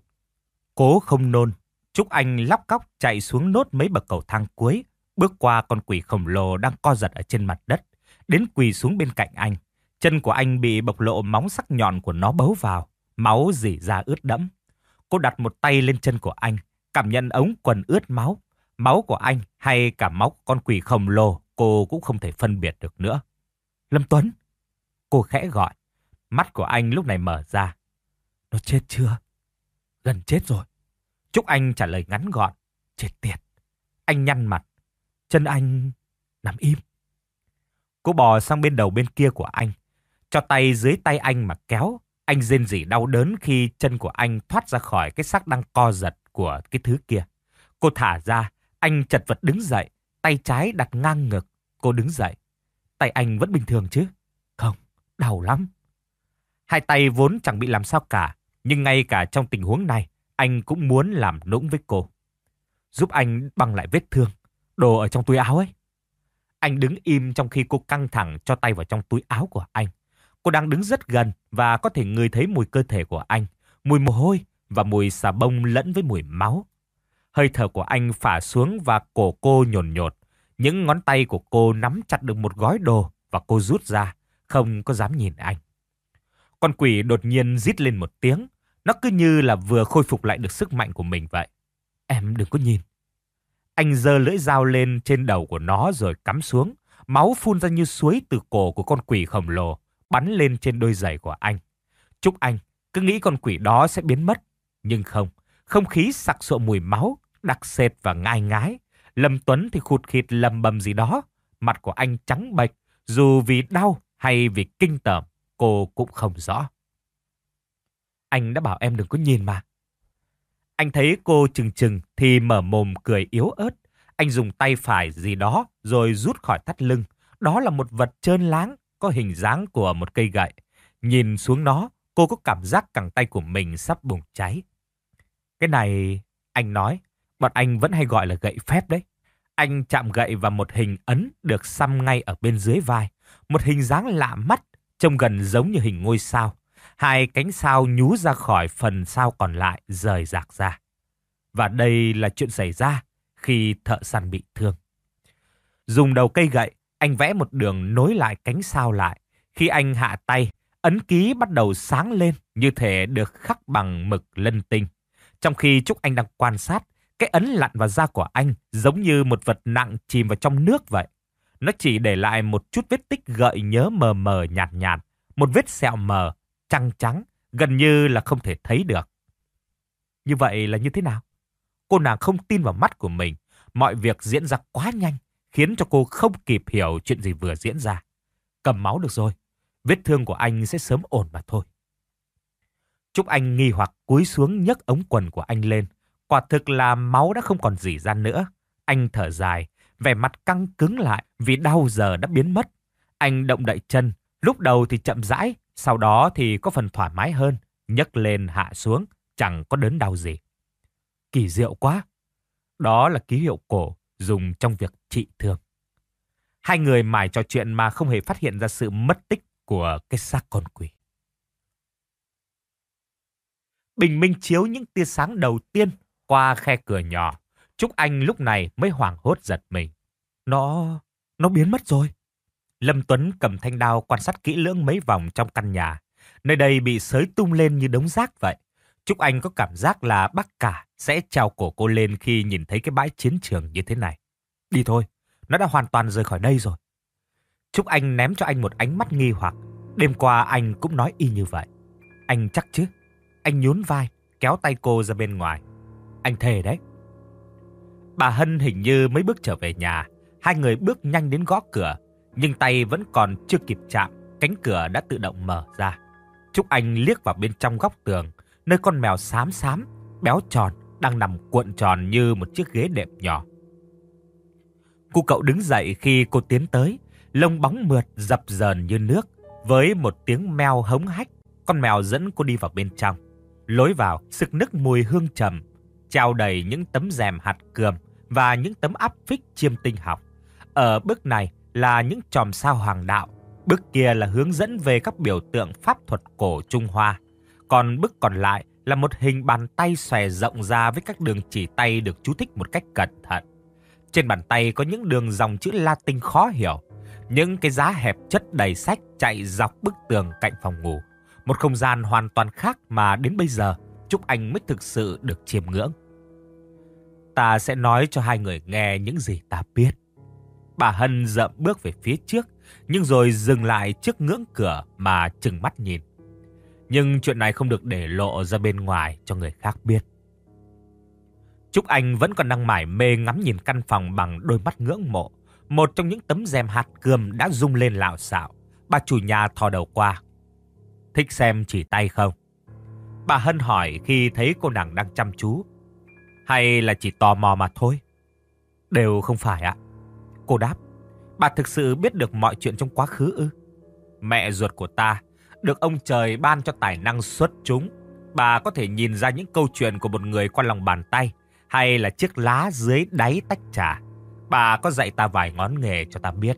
Cố không nôn, Trúc Anh lóc cóc chạy xuống nốt mấy bậc cầu thang cuối, bước qua con quỷ khổng lồ đang co giật ở trên mặt đất, đến quỳ xuống bên cạnh anh. Chân của anh bị bộc lộ móng sắc nhọn của nó bấu vào, máu rỉ ra ướt đẫm. Cô đặt một tay lên chân của anh, cảm nhận ống quần ướt máu. Máu của anh hay cả máu của con quỷ khổng lồ cô cũng không thể phân biệt được nữa. Lâm Tuấn! Cô khẽ gọi. Mắt của anh lúc này mở ra. Nó chết chưa? Gần chết rồi. Trúc Anh trả lời ngắn gọn. Chết tiệt. Anh nhăn mặt. Chân anh nằm im. Cô bò sang bên đầu bên kia của anh, cho tay dưới tay anh mà kéo. Anh rên rỉ đau đớn khi chân của anh thoát ra khỏi cái xác đang co giật của cái thứ kia. Cô thả ra, anh chật vật đứng dậy, tay trái đặt ngang ngực. Cô đứng dậy. Tay anh vẫn bình thường chứ? Không, đau lắm. Hai tay vốn chẳng bị làm sao cả, nhưng ngay cả trong tình huống này, anh cũng muốn làm nũng với cô. Giúp anh băng lại vết thương, đồ ở trong túi áo ấy. Anh đứng im trong khi cô căng thẳng cho tay vào trong túi áo của anh. Cô đang đứng rất gần và có thể ngửi thấy mùi cơ thể của anh, mùi mồ hôi và mùi xà bông lẫn với mùi máu. Hơi thở của anh phả xuống và cổ cô nhồn nhột. Những ngón tay của cô nắm chặt được một gói đồ và cô rút ra, không có dám nhìn anh. Con quỷ đột nhiên rít lên một tiếng. Nó cứ như là vừa khôi phục lại được sức mạnh của mình vậy. Em đừng có nhìn. Anh giơ lưỡi dao lên trên đầu của nó rồi cắm xuống. Máu phun ra như suối từ cổ của con quỷ khổng lồ, bắn lên trên đôi giày của anh. Trúc Anh cứ nghĩ con quỷ đó sẽ biến mất. Nhưng không, không khí sặc sụa mùi máu, đặc sệt và ngai ngái. Lâm Tuấn thì khụt khịt lầm bầm gì đó. Mặt của anh trắng bệch, dù vì đau hay vì kinh tởm, cô cũng không rõ. Anh đã bảo em đừng có nhìn mà. Anh thấy cô chừng chừng thì mở mồm cười yếu ớt. Anh dùng tay phải gì đó rồi rút khỏi thắt lưng. Đó là một vật trơn láng, có hình dáng của một cây gậy. Nhìn xuống nó, cô có cảm giác cẳng tay của mình sắp bùng cháy. Cái này, anh nói, bọn anh vẫn hay gọi là gậy phép đấy. Anh chạm gậy vào một hình ấn được xăm ngay ở bên dưới vai. Một hình dáng lạ mắt, trông gần giống như hình ngôi sao. Hai cánh sao nhú ra khỏi phần sao còn lại rời rạc ra. Và đây là chuyện xảy ra khi thợ săn bị thương. Dùng đầu cây gậy, anh vẽ một đường nối lại cánh sao lại. Khi anh hạ tay, ấn ký bắt đầu sáng lên như thể được khắc bằng mực lân tinh. Trong khi Trúc Anh đang quan sát, cái ấn lặn vào da của anh giống như một vật nặng chìm vào trong nước vậy. Nó chỉ để lại một chút vết tích gợi nhớ mờ mờ nhạt nhạt, một vết sẹo mờ, trắng trắng, gần như là không thể thấy được. Như vậy là như thế nào? Cô nàng không tin vào mắt của mình. Mọi việc diễn ra quá nhanh, khiến cho cô không kịp hiểu chuyện gì vừa diễn ra. Cầm máu được rồi. Vết thương của anh sẽ sớm ổn mà thôi. Trúc Anh nghi hoặc cúi xuống nhấc ống quần của anh lên. Quả thực là máu đã không còn rỉ ra nữa. Anh thở dài, vẻ mặt căng cứng lại vì đau giờ đã biến mất. Anh động đậy chân, lúc đầu thì chậm rãi, sau đó thì có phần thoải mái hơn. Nhấc lên hạ xuống, chẳng có đớn đau gì. Kỳ diệu quá. Đó là ký hiệu cổ dùng trong việc trị thương. Hai người mải trò chuyện mà không hề phát hiện ra sự mất tích của cái xác con quỷ. Bình minh chiếu những tia sáng đầu tiên qua khe cửa nhỏ. Trúc Anh lúc này mới hoảng hốt giật mình. Nó... nó biến mất rồi. Lâm Tuấn cầm thanh đao quan sát kỹ lưỡng mấy vòng trong căn nhà. Nơi đây bị xới tung lên như đống rác vậy. Trúc Anh có cảm giác là bác cả sẽ treo cổ cô lên khi nhìn thấy cái bãi chiến trường như thế này. Đi thôi, nó đã hoàn toàn rời khỏi đây rồi. Trúc Anh ném cho anh một ánh mắt nghi hoặc. Đêm qua anh cũng nói y như vậy. Anh chắc chứ? Anh nhún vai, kéo tay cô ra bên ngoài. Anh thề đấy. Bà Hân hình như mới bước trở về nhà. Hai người bước nhanh đến gõ cửa. Nhưng tay vẫn còn chưa kịp chạm, cánh cửa đã tự động mở ra. Trúc Anh liếc vào bên trong góc tường, nơi con mèo xám xám, béo tròn, đang nằm cuộn tròn như một chiếc ghế đệm nhỏ. Cu cậu đứng dậy khi cô tiến tới, lông bóng mượt dập dờn như nước. Với một tiếng meo hống hách, con mèo dẫn cô đi vào bên trong. Lối vào, sực nức mùi hương trầm, treo đầy những tấm rèm hạt cườm và những tấm áp phích chiêm tinh học. Ở bước này là những chòm sao hoàng đạo, bước kia là hướng dẫn về các biểu tượng pháp thuật cổ Trung Hoa. Còn bước còn lại là một hình bàn tay xòe rộng ra với các đường chỉ tay được chú thích một cách cẩn thận. Trên bàn tay có những đường dòng chữ Latin khó hiểu. Những cái giá hẹp chất đầy sách chạy dọc bức tường cạnh phòng ngủ. Một không gian hoàn toàn khác mà đến bây giờ Trúc Anh mới thực sự được chiêm ngưỡng. Ta sẽ nói cho hai người nghe những gì ta biết. Bà Hân dậm bước về phía trước, nhưng rồi dừng lại trước ngưỡng cửa mà trừng mắt nhìn. Nhưng chuyện này không được để lộ ra bên ngoài cho người khác biết. Trúc Anh vẫn còn đang mải mê ngắm nhìn căn phòng bằng đôi mắt ngưỡng mộ. Một trong những tấm rèm hạt cườm đã rung lên lạo xạo. Bà chủ nhà thò đầu qua. Thích xem chỉ tay không? Bà Hân hỏi khi thấy cô nàng đang chăm chú. Hay là chỉ tò mò mà thôi? Đều không phải ạ. Cô đáp. Bà thực sự biết được mọi chuyện trong quá khứ ư? Mẹ ruột của ta được ông trời ban cho tài năng xuất chúng. Bà có thể nhìn ra những câu chuyện của một người qua lòng bàn tay, hay là chiếc lá dưới đáy tách trà. Bà có dạy ta vài ngón nghề cho ta biết.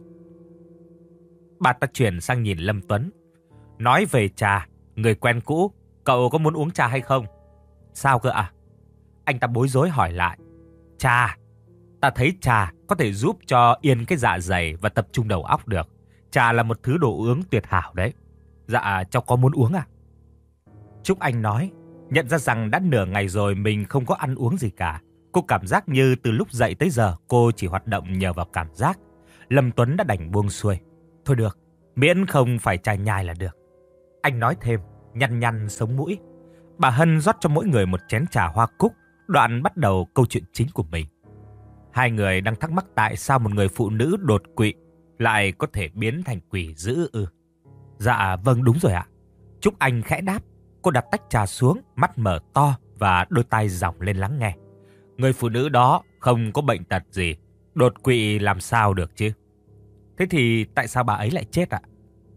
Bà ta chuyển sang nhìn Lâm Tuấn. Nói về trà, người quen cũ, cậu có muốn uống trà hay không? Sao cơ à? Anh ta bối rối hỏi lại. Trà, ta thấy trà có thể giúp cho yên cái dạ dày và tập trung đầu óc được. Trà là một thứ đồ uống tuyệt hảo đấy. Dạ, cháu có muốn uống à? Trúc Anh nói, nhận ra rằng đã nửa ngày rồi mình không có ăn uống gì cả. Cô cảm giác như từ lúc dậy tới giờ cô chỉ hoạt động nhờ vào cảm giác. Lâm Tuấn đã đành buông xuôi. Thôi được, miễn không phải trà nhài là được. Anh nói thêm, nhăn nhăn sống mũi. Bà Hân rót cho mỗi người một chén trà hoa cúc, đoạn bắt đầu câu chuyện chính của mình. Hai người đang thắc mắc tại sao một người phụ nữ đột quỵ lại có thể biến thành quỷ dữ ư? Dạ vâng, đúng rồi ạ. Trúc Anh khẽ đáp. Cô đặt tách trà xuống, mắt mở to và đôi tai dòng lên lắng nghe. Người phụ nữ đó không có bệnh tật gì, đột quỵ làm sao được chứ? Thế thì tại sao bà ấy lại chết ạ?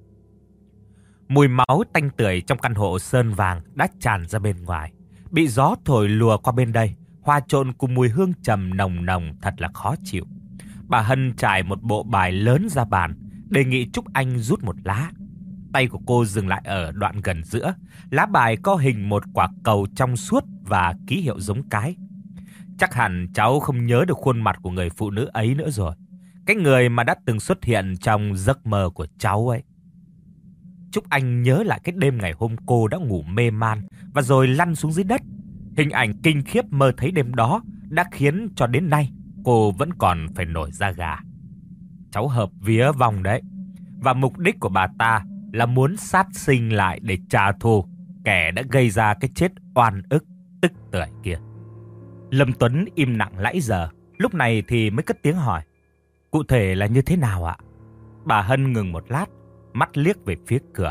Mùi máu tanh tưởi trong căn hộ sơn vàng đã tràn ra bên ngoài. Bị gió thổi lùa qua bên đây, hòa trộn cùng mùi hương trầm nồng nồng thật là khó chịu. Bà Hân trải một bộ bài lớn ra bàn, đề nghị Trúc Anh rút một lá. Tay của cô dừng lại ở đoạn gần giữa. Lá bài có hình một quả cầu trong suốt và ký hiệu giống cái. Chắc hẳn cháu không nhớ được khuôn mặt của người phụ nữ ấy nữa rồi. Cái người mà đã từng xuất hiện trong giấc mơ của cháu ấy. Trúc Anh nhớ lại cái đêm ngày hôm cô đã ngủ mê man và rồi lăn xuống dưới đất. Hình ảnh kinh khiếp mơ thấy đêm đó đã khiến cho đến nay cô vẫn còn phải nổi da gà. Cháu hợp vía vong đấy. Và mục đích của bà ta là muốn sát sinh lại để trả thù kẻ đã gây ra cái chết oan ức tức tưởi kia. Lâm Tuấn im lặng nãy giờ, lúc này thì mới cất tiếng hỏi. Cụ thể là như thế nào ạ? Bà Hân ngừng một lát, mắt liếc về phía cửa.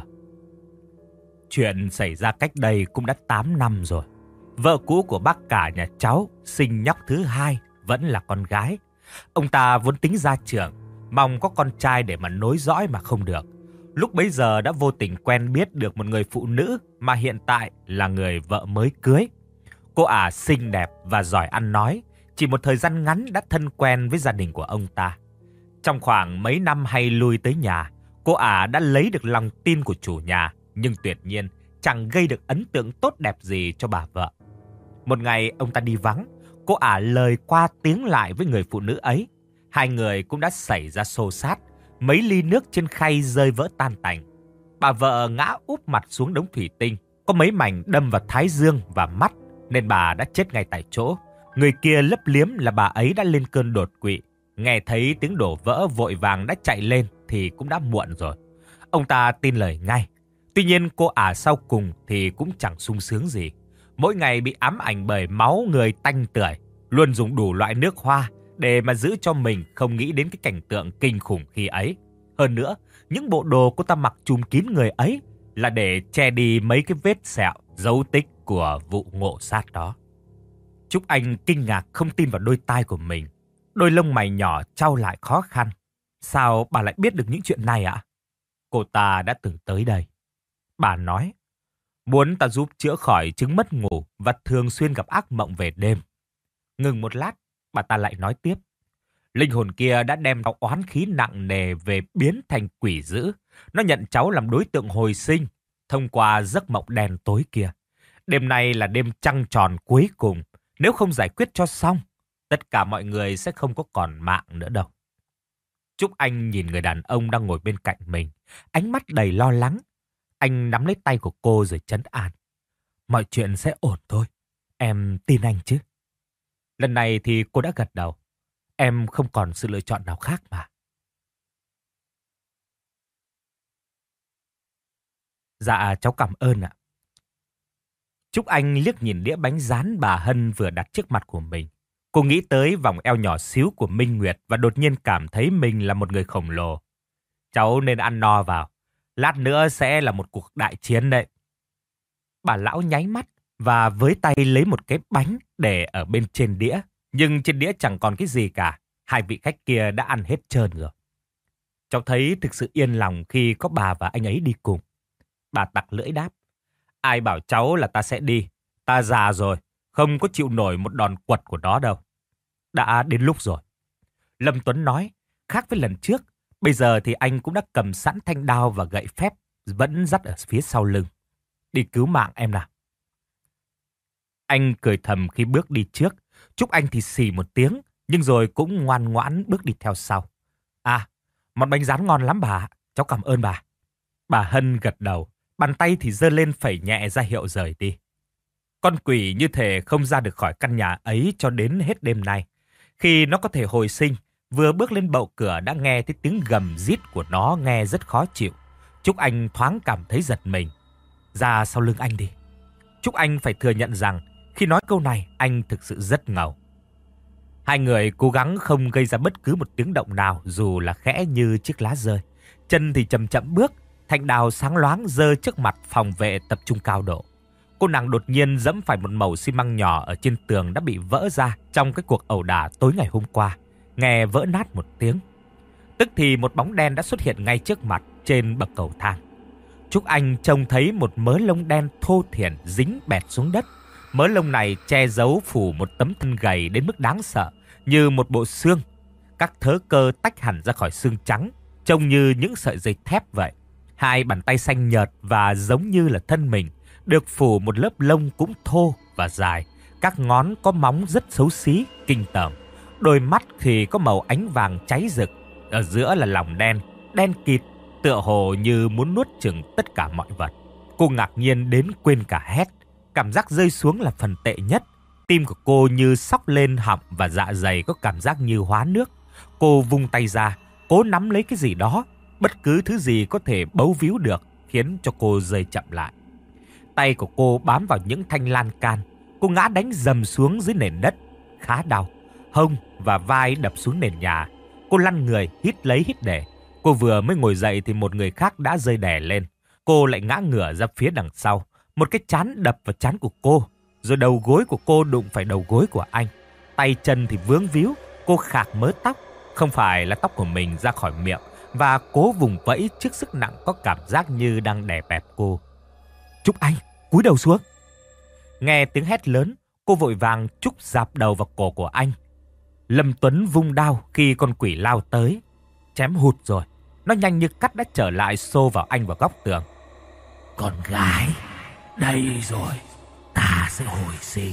Chuyện xảy ra cách đây cũng đã tám năm rồi. Vợ cũ của bác cả nhà cháu sinh nhóc thứ hai vẫn là con gái. Ông ta vốn tính ra trưởng, mong có con trai để mà nối dõi mà không được. Lúc bấy giờ đã vô tình quen biết được một người phụ nữ mà hiện tại là người vợ mới cưới. Cô ả xinh đẹp và giỏi ăn nói, chỉ một thời gian ngắn đã thân quen với gia đình của ông ta. Trong khoảng mấy năm hay lui tới nhà, cô ả đã lấy được lòng tin của chủ nhà, nhưng tuyệt nhiên chẳng gây được ấn tượng tốt đẹp gì cho bà vợ. Một ngày ông ta đi vắng, cô ả lời qua tiếng lại với người phụ nữ ấy. Hai người cũng đã xảy ra xô xát, mấy ly nước trên khay rơi vỡ tan tành. Bà vợ ngã úp mặt xuống đống thủy tinh, có mấy mảnh đâm vào thái dương và mắt, nên bà đã chết ngay tại chỗ. Người kia lấp liếm là bà ấy đã lên cơn đột quỵ. Nghe thấy tiếng đổ vỡ vội vàng đã chạy lên thì cũng đã muộn rồi. Ông ta tin lời ngay. Tuy nhiên cô ả sau cùng thì cũng chẳng sung sướng gì. Mỗi ngày bị ám ảnh bởi máu người tanh tưởi, luôn dùng đủ loại nước hoa để mà giữ cho mình không nghĩ đến cái cảnh tượng kinh khủng khi ấy. Hơn nữa, những bộ đồ cô ta mặc trùm kín người ấy là để che đi mấy cái vết sẹo, dấu tích của vụ ngộ sát đó. Trúc Anh kinh ngạc không tin vào đôi tai của mình. Đôi lông mày nhỏ chau lại khó khăn. Sao bà lại biết được những chuyện này ạ? Cô ta đã từng tới đây. Bà nói, muốn ta giúp chữa khỏi chứng mất ngủ và thường xuyên gặp ác mộng về đêm. Ngừng một lát, bà ta lại nói tiếp. Linh hồn kia đã đem theo oán khí nặng nề về biến thành quỷ dữ. Nó nhận cháu làm đối tượng hồi sinh thông qua giấc mộng đen tối kia. Đêm nay là đêm trăng tròn cuối cùng. Nếu không giải quyết cho xong, tất cả mọi người sẽ không có còn mạng nữa đâu. Trúc Anh nhìn người đàn ông đang ngồi bên cạnh mình, ánh mắt đầy lo lắng. Anh nắm lấy tay của cô rồi trấn an. Mọi chuyện sẽ ổn thôi. Em tin anh chứ? Lần này thì cô đã gật đầu. Em không còn sự lựa chọn nào khác mà. Dạ cháu cảm ơn ạ. Trúc Anh liếc nhìn đĩa bánh rán bà Hân vừa đặt trước mặt của mình. Cô nghĩ tới vòng eo nhỏ xíu của Minh Nguyệt và đột nhiên cảm thấy mình là một người khổng lồ. Cháu nên ăn no vào. Lát nữa sẽ là một cuộc đại chiến đấy. Bà lão nháy mắt và với tay lấy một cái bánh để ở bên trên đĩa. Nhưng trên đĩa chẳng còn cái gì cả. Hai vị khách kia đã ăn hết trơn rồi. Cháu thấy thực sự yên lòng khi có bà và anh ấy đi cùng. Bà tặc lưỡi đáp. Ai bảo cháu là ta sẽ đi. Ta già rồi, không có chịu nổi một đòn quật của nó đâu. Đã đến lúc rồi. Lâm Tuấn nói, khác với lần trước, bây giờ thì anh cũng đã cầm sẵn thanh đao và gậy phép vẫn dắt ở phía sau lưng. Đi cứu mạng em nào. Anh cười thầm khi bước đi trước. Trúc Anh thì xì một tiếng, nhưng rồi cũng ngoan ngoãn bước đi theo sau. À, món bánh rán ngon lắm bà, cháu cảm ơn bà. Bà Hân gật đầu, bàn tay thì giơ lên phẩy nhẹ ra hiệu rời đi. Con quỷ như thể không ra được khỏi căn nhà ấy cho đến hết đêm nay. Khi nó có thể hồi sinh, vừa bước lên bậu cửa đã nghe thấy tiếng gầm rít của nó nghe rất khó chịu. Trúc Anh thoáng cảm thấy giật mình. Ra sau lưng anh đi. Trúc Anh phải thừa nhận rằng khi nói câu này anh thực sự rất ngầu. Hai người cố gắng không gây ra bất cứ một tiếng động nào dù là khẽ như chiếc lá rơi. Chân thì chậm chậm bước, thanh đao sáng loáng giơ trước mặt phòng vệ tập trung cao độ. Cô nàng đột nhiên giẫm phải một mẩu xi măng nhỏ ở trên tường đã bị vỡ ra trong cái cuộc ẩu đả tối ngày hôm qua. Nghe vỡ nát một tiếng. Tức thì một bóng đen đã xuất hiện ngay trước mặt trên bậc cầu thang. Trúc Anh trông thấy một mớ lông đen thô thiển dính bẹt xuống đất. Mớ lông này che giấu phủ một tấm thân gầy đến mức đáng sợ, như một bộ xương. Các thớ cơ tách hẳn ra khỏi xương trắng, trông như những sợi dây thép vậy. Hai bàn tay xanh nhợt và giống như là thân mình, được phủ một lớp lông cũng thô và dài. Các ngón có móng rất xấu xí, kinh tởm. Đôi mắt thì có màu ánh vàng cháy rực. Ở giữa là lòng đen, đen kịt, tựa hồ như muốn nuốt chửng tất cả mọi vật. Cô ngạc nhiên đến quên cả hét. Cảm giác rơi xuống là phần tệ nhất. Tim của cô như xóc lên họng và dạ dày có cảm giác như hóa nước. Cô vung tay ra, cố nắm lấy cái gì đó. Bất cứ thứ gì có thể bấu víu được khiến cho cô rơi chậm lại. Tay của cô bám vào những thanh lan can. Cô ngã đánh dầm xuống dưới nền đất. Khá đau. Hông và vai đập xuống nền nhà. Cô lăn người, hít lấy hít để. Cô vừa mới ngồi dậy thì một người khác đã rơi đè lên. Cô lại ngã ngửa ra phía đằng sau. Một cái chán đập vào chán của cô. Rồi đầu gối của cô đụng phải đầu gối của anh. Tay chân thì vướng víu. Cô khạc mớ tóc, không phải là tóc của mình, ra khỏi miệng. Và cố vùng vẫy trước sức nặng có cảm giác như đang đè bẹp cô. Trúc Anh, cúi đầu xuống. Nghe tiếng hét lớn, cô vội vàng trúc dạp đầu vào cổ của anh. Lâm Tuấn vung đao khi con quỷ lao tới. Chém hụt rồi. Nó nhanh như cắt đã trở lại xô vào anh vào góc tường. Con gái, đây rồi, ta sẽ hồi sinh.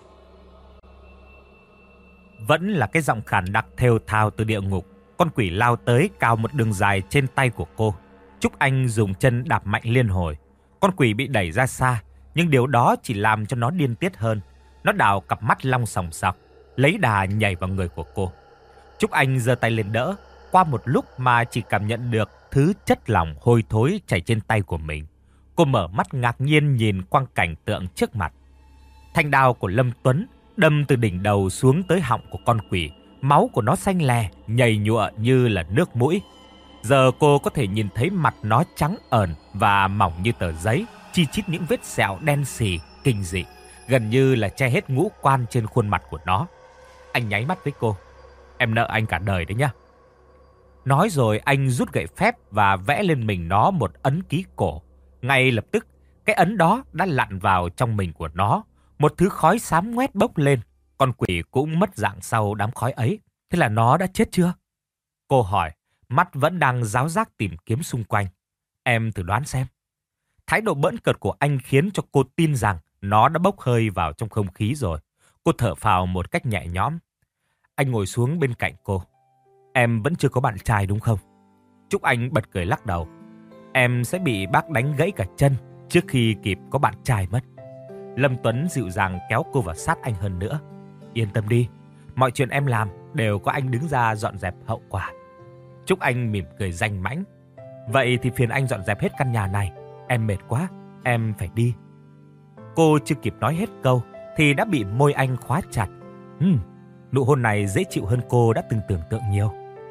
Vẫn là cái giọng khàn đặc thều thào từ địa ngục. Con quỷ lao tới cào một đường dài trên tay của cô. Trúc Anh dùng chân đạp mạnh liên hồi. Con quỷ bị đẩy ra xa, nhưng điều đó chỉ làm cho nó điên tiết hơn. Nó đào cặp mắt long sòng sọc, lấy đà nhảy vào người của cô. Trúc Anh giơ tay lên đỡ. Qua một lúc mà chỉ cảm nhận được thứ chất lỏng hôi thối chảy trên tay của mình. Cô mở mắt ngạc nhiên nhìn quang cảnh tượng trước mặt. Thanh đao của Lâm Tuấn đâm từ đỉnh đầu xuống tới họng của con quỷ. Máu của nó xanh lè, nhầy nhụa như là nước mũi. Giờ cô có thể nhìn thấy mặt nó trắng ẩn và mỏng như tờ giấy, chi chít những vết sẹo đen xì, kinh dị, gần như là che hết ngũ quan trên khuôn mặt của nó. Anh nháy mắt với cô. Em nợ anh cả đời đấy nhá. Nói rồi anh rút gậy phép và vẽ lên mình nó một ấn ký cổ. Ngay lập tức, cái ấn đó đã lặn vào trong mình của nó. Một thứ khói xám ngoét bốc lên. Con quỷ cũng mất dạng sau đám khói ấy. Thế là nó đã chết chưa? Cô hỏi, mắt vẫn đang ráo rác tìm kiếm xung quanh. Em thử đoán xem. Thái độ bỡn cợt của anh khiến cho cô tin rằng nó đã bốc hơi vào trong không khí rồi. Cô thở phào một cách nhẹ nhõm. Anh ngồi xuống bên cạnh cô. Em vẫn chưa có bạn trai đúng không? Trúc Anh bật cười lắc đầu. Em sẽ bị bác đánh gãy cả chân trước khi kịp có bạn trai mất. Lâm Tuấn dịu dàng kéo cô vào sát anh hơn nữa. Yên tâm đi, mọi chuyện em làm đều có anh đứng ra dọn dẹp hậu quả. Trúc Anh mỉm cười danh mãnh. Vậy thì phiền anh dọn dẹp hết căn nhà này. Em mệt quá, em phải đi. Cô chưa kịp nói hết câu thì đã bị môi anh khóa chặt. Ừm, nụ hôn này dễ chịu hơn cô đã từng tưởng tượng nhiều.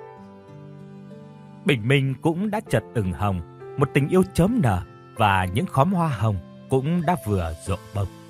Bình minh cũng đã chợt ửng hồng, một tình yêu chớm nở và những khóm hoa hồng cũng đã vừa rộ bông.